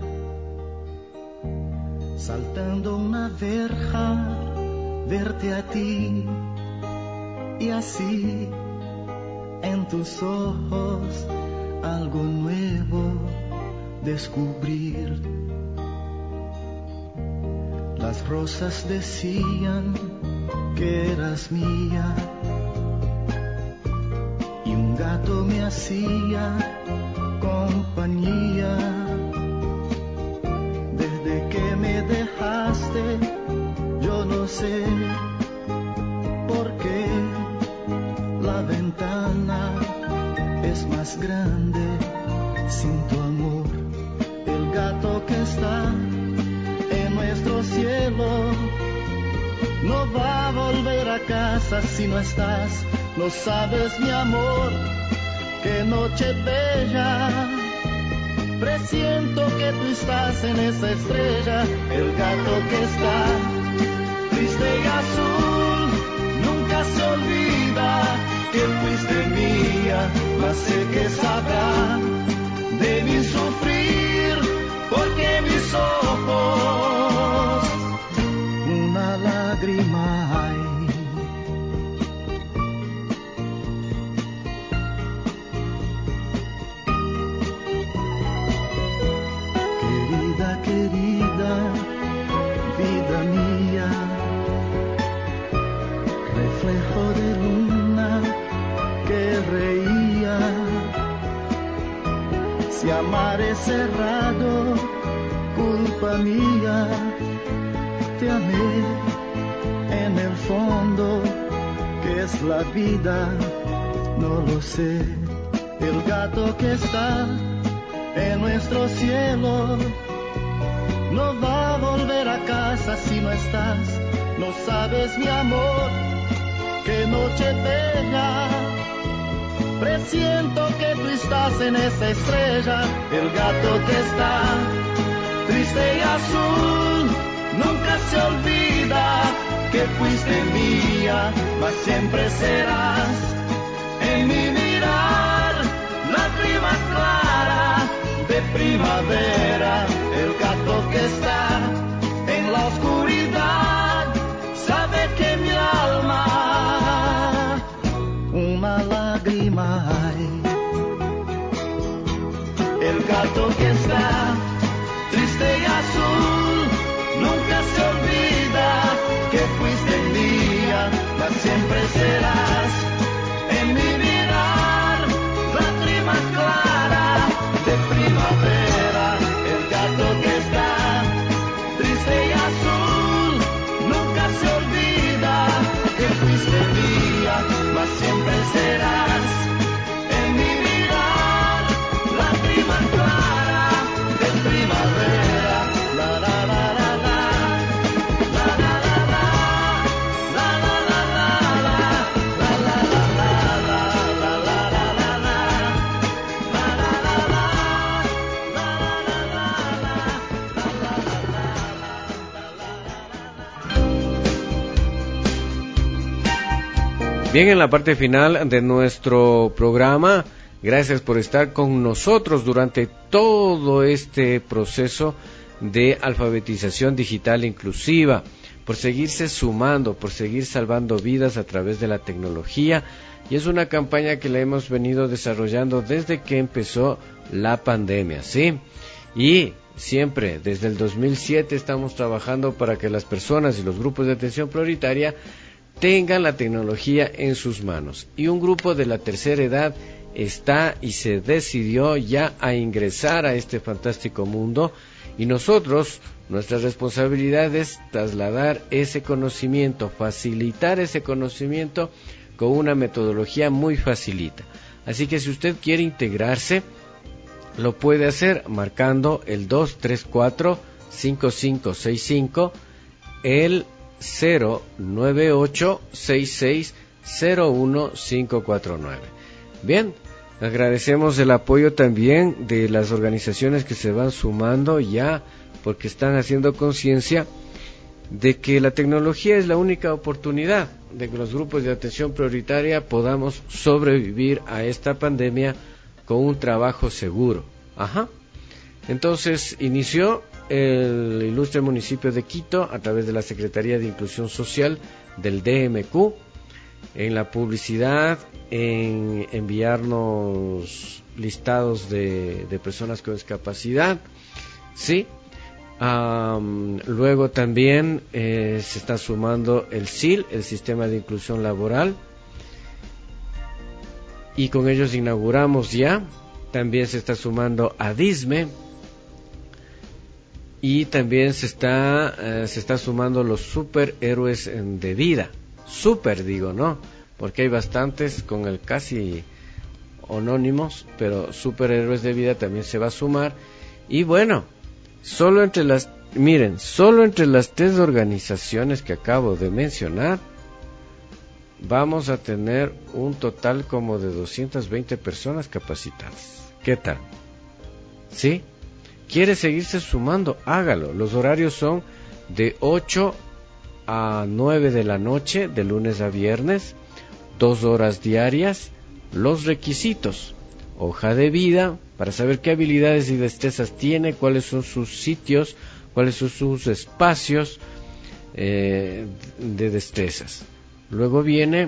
saltando una verja, verte a ti y así en tus ojos algo nuevo descubrir. Las rosas decían que eras mía y un gato me hacía compañía. Desde que me dejaste, yo no sé por qué la ventana es más grande sin tu amor. El gato que está en nuestro cielo no va a volver a casa si no estás. No sabes, mi amor, qué noche bella. Presiento que tú estás en esa estrella. El gato que está triste y azul nunca se olvida. ya sé que sabrá de mi sufrir, porque mis ojos una lágrima hay. Querida, querida, vida mía, reflejo de luna que reía. Si amar es cerrado, culpa mía, te amé en el fondo, que es la vida, no lo sé. El gato que está en nuestro cielo no va a volver a casa si no estás. No sabes, mi amor, qué noche bella. Presiento que tú estás en esa estrella. El gato que está triste y azul nunca se olvida que fuiste mía, mas siempre serás en mi mirar, lágrima clara de primavera. El gato que está en la oscuridad sabe que mi alma una lágrima hay. El gato que está triste y azul nunca se olvida que fuiste mía, mas siempre serás en mi mirar, lágrima clara de primavera. El gato que está triste y azul nunca se olvida que fuiste mía, mas siempre serás en mi mirar, lágrima clara de primavera. La la la la la, la la la la, la la la la la, la la la la la, la la la la la, la la la Bien, en la parte final de nuestro programa, gracias por estar con nosotros durante todo este proceso de alfabetización digital inclusiva, por seguirse sumando, por seguir salvando vidas a través de la tecnología. Y es una campaña que la hemos venido desarrollando desde que empezó la pandemia, ¿sí? Y siempre, desde el dos mil siete, estamos trabajando para que las personas y los grupos de atención prioritaria tengan la tecnología en sus manos. Y un grupo de la tercera edad está y se decidió ya a ingresar a este fantástico mundo, y nosotros, nuestra responsabilidad es trasladar ese conocimiento, facilitar ese conocimiento con una metodología muy facilita. Así que si usted quiere integrarse, lo puede hacer marcando el dos tres cuatro, cinco cinco seis cinco, el cero nueve ocho seis seis cero uno cinco cuatro nueve. Bien, agradecemos el apoyo también de las organizaciones que se van sumando ya, porque están haciendo conciencia de que la tecnología es la única oportunidad de que los grupos de atención prioritaria podamos sobrevivir a esta pandemia con un trabajo seguro. Ajá. Entonces inició el ilustre municipio de Quito a través de la Secretaría de Inclusión Social del D M Q en la publicidad, en enviarnos listados de, de personas con discapacidad, sí. Um, luego también eh, se está sumando el S I L, el Sistema de Inclusión Laboral, y con ellos inauguramos ya. También se está sumando ADISME, y también se está eh, se está sumando los superhéroes de vida. Super digo, ¿no? Porque hay bastantes con el casi anónimos, pero superhéroes de vida también se va a sumar. Y bueno, solo entre las miren, solo entre las tres organizaciones que acabo de mencionar vamos a tener un total como de doscientas veinte personas capacitadas. ¿Qué tal? ¿Sí? ¿Quiere seguirse sumando? Hágalo. Los horarios son de ocho a nueve de la noche, de lunes a viernes, dos horas diarias. Los requisitos: hoja de vida para saber qué habilidades y destrezas tiene, cuáles son sus sitios, cuáles son sus espacios eh, de destrezas. Luego viene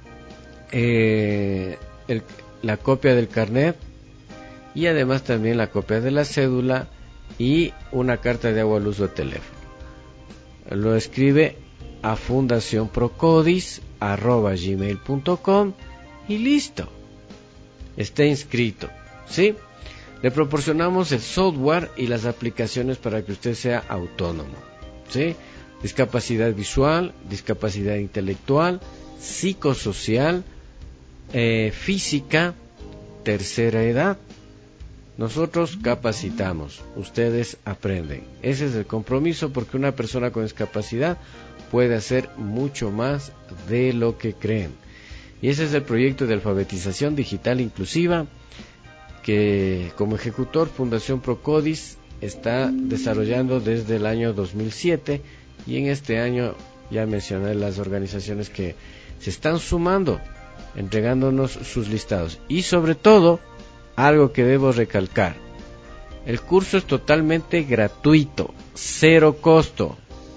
eh, el, la copia del carnet y además también la copia de la cédula y una carta de agua, luz o teléfono. Lo escribe a fundacionprocodis arroba gmail punto com y listo, está inscrito, ¿sí? Le proporcionamos el software y las aplicaciones para que usted sea autónomo, ¿sí? Discapacidad visual, discapacidad intelectual, psicosocial, eh, física, tercera edad. Nosotros capacitamos, ustedes aprenden. Ese es el compromiso, porque una persona con discapacidad puede hacer mucho más de lo que creen. Y ese es el proyecto de alfabetización digital inclusiva que como ejecutor Fundación Procodis está desarrollando desde el año dos mil siete, y en este año ya mencioné las organizaciones que se están sumando, entregándonos sus listados. Y sobre todo, algo que debo recalcar: el curso es totalmente gratuito, cero costo.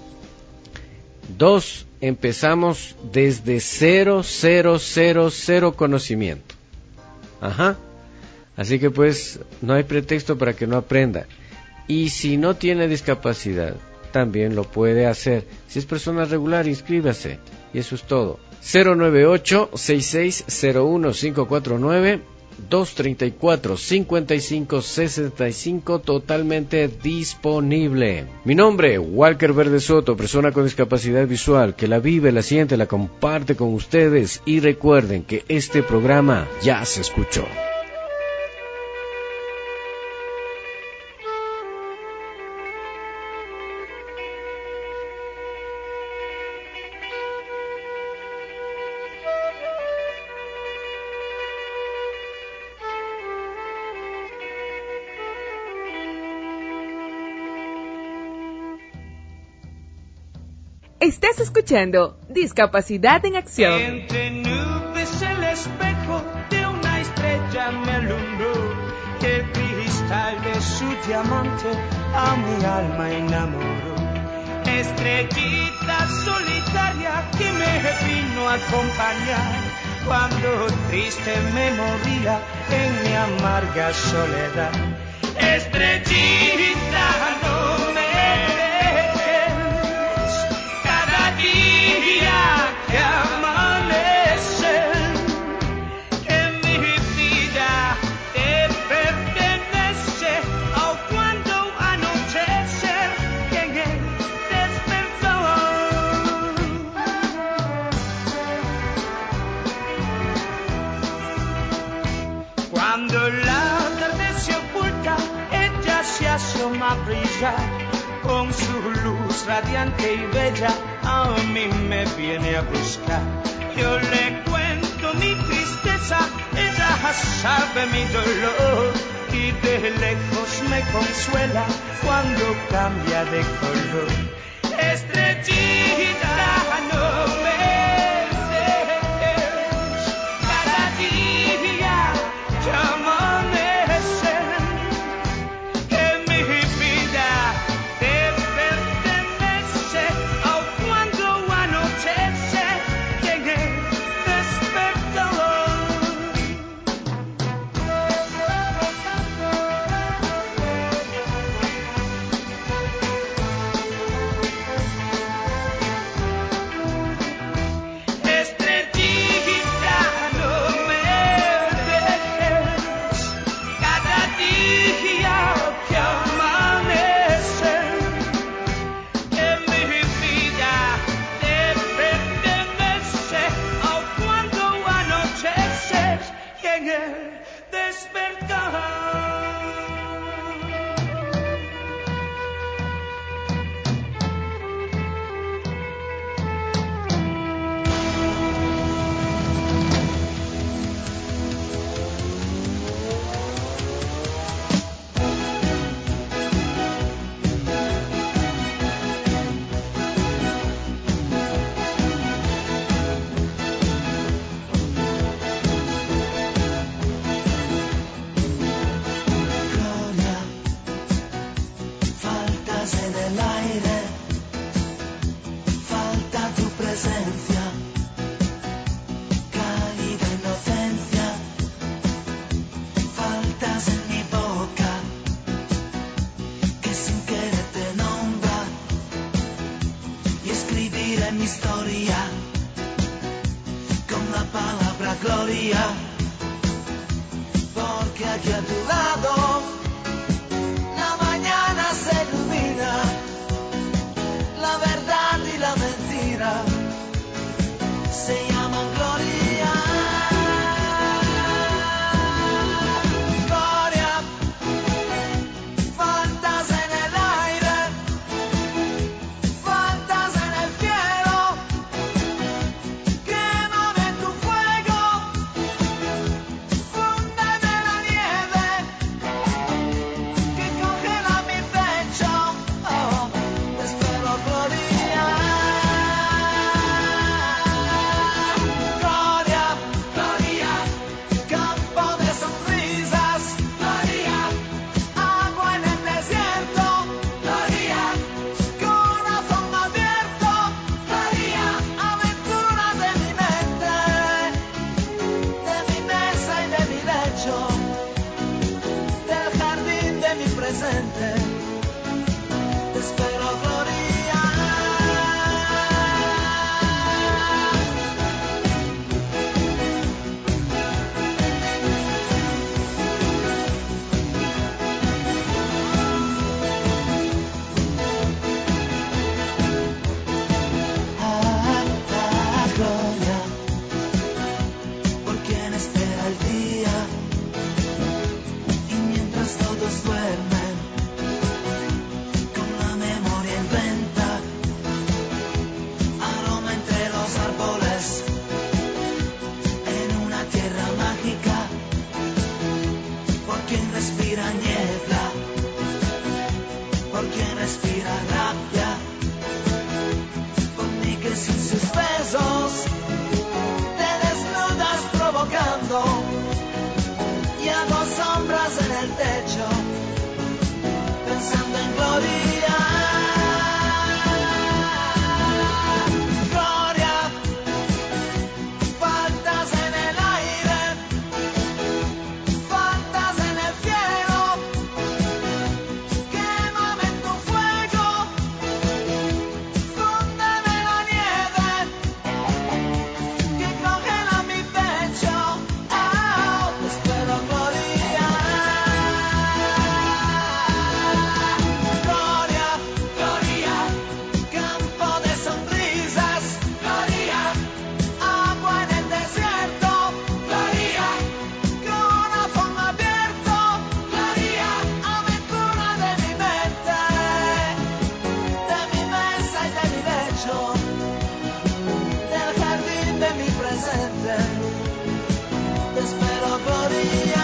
Dos, empezamos desde cero, cero, cero, cero conocimiento. Ajá. Así que pues no hay pretexto para que no aprenda. Y si no tiene discapacidad, también lo puede hacer. Si es persona regular, inscríbase. Y eso es todo. cero nueve ocho, seis seis cero uno, cinco cuatro nueve, dos tres cuatro, cinco cinco seis cinco, totalmente disponible. Mi nombre, Walker Verde Soto, persona con discapacidad visual, que la vive, la siente, la comparte con ustedes. Y recuerden que este programa ya se escuchó. Estás escuchando Discapacidad en Acción. Entre nubes el espejo de una estrella me alumbró, el cristal de su diamante a mi alma enamoró. Estrellita solitaria que me vino a acompañar cuando triste me moría en mi amarga soledad. Estrellita, no me que amanece, que mi vida te pertenece, aun cuando anochece, que en él despertó. Cuando la tarde se oculta, ella se asoma a brillar con su luz radiante y bella. A mí me viene a buscar. Yo le cuento mi tristeza, ella sabe mi dolor y de lejos me consuela cuando cambia de color. Estrellita, no me dejes, cada día que amanece, que mi vida te pertenece, aun cuando anochece, que en él despertó. presencia, cálida inocencia, faltas en mi boca, que sin querer te nombra, y escribiré mi historia con la palabra gloria, porque aquí a tu lado la mañana se ilumina, la verdad y la mentira se llaman gloria. Gloria, faltas en el aire, faltas en el cielo, quémame en tu fuego, fúndeme en la nieve que congela mi pecho. Oh, te espero, Gloria. Gloria, Gloria, campo de sonrisas, Gloria, agua en el desierto, Gloria, corazón abierto, Gloria, aventura de mi mente, de mi mesa y de mi lecho, del jardín de mi presente. Te espero, Gloria. Ah, ah, Gloria, por quien espera el día, y mientras todos duermen, con la memoria en venta, aroma entre los árboles, en una tierra mágica, por quien respira niebla, por quien respira rabia, por mí que sin sus besos te desnudas provocando, y hago sombras en el techo, pensando en Gloria. Gloria, faltas en el aire, faltas en el cielo, quémame en tu fuego, fúndeme en la nieve que congela mi pecho. Oh, te espero, Gloria. Gloria, Gloria, campo de sonrisas, Gloria, agua en el desierto, Gloria, corazón abierto, Gloria, aventura de mi mente, de mi mesa y de mi lecho, del jardín de mi presente. Te espero, Gloria.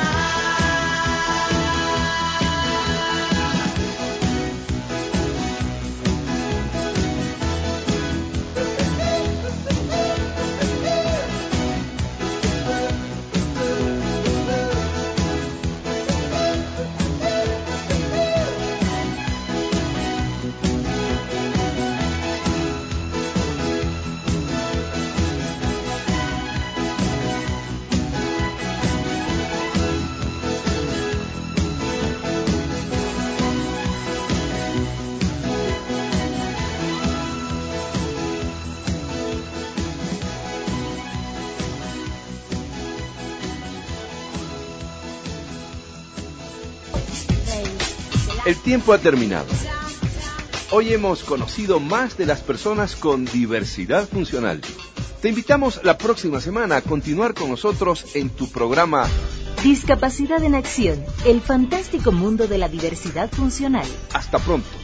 El tiempo ha terminado. Hoy hemos conocido más de las personas con diversidad funcional. Te invitamos la próxima semana a continuar con nosotros en tu programa Discapacidad en Acción, el fantástico mundo de la diversidad funcional. Hasta pronto.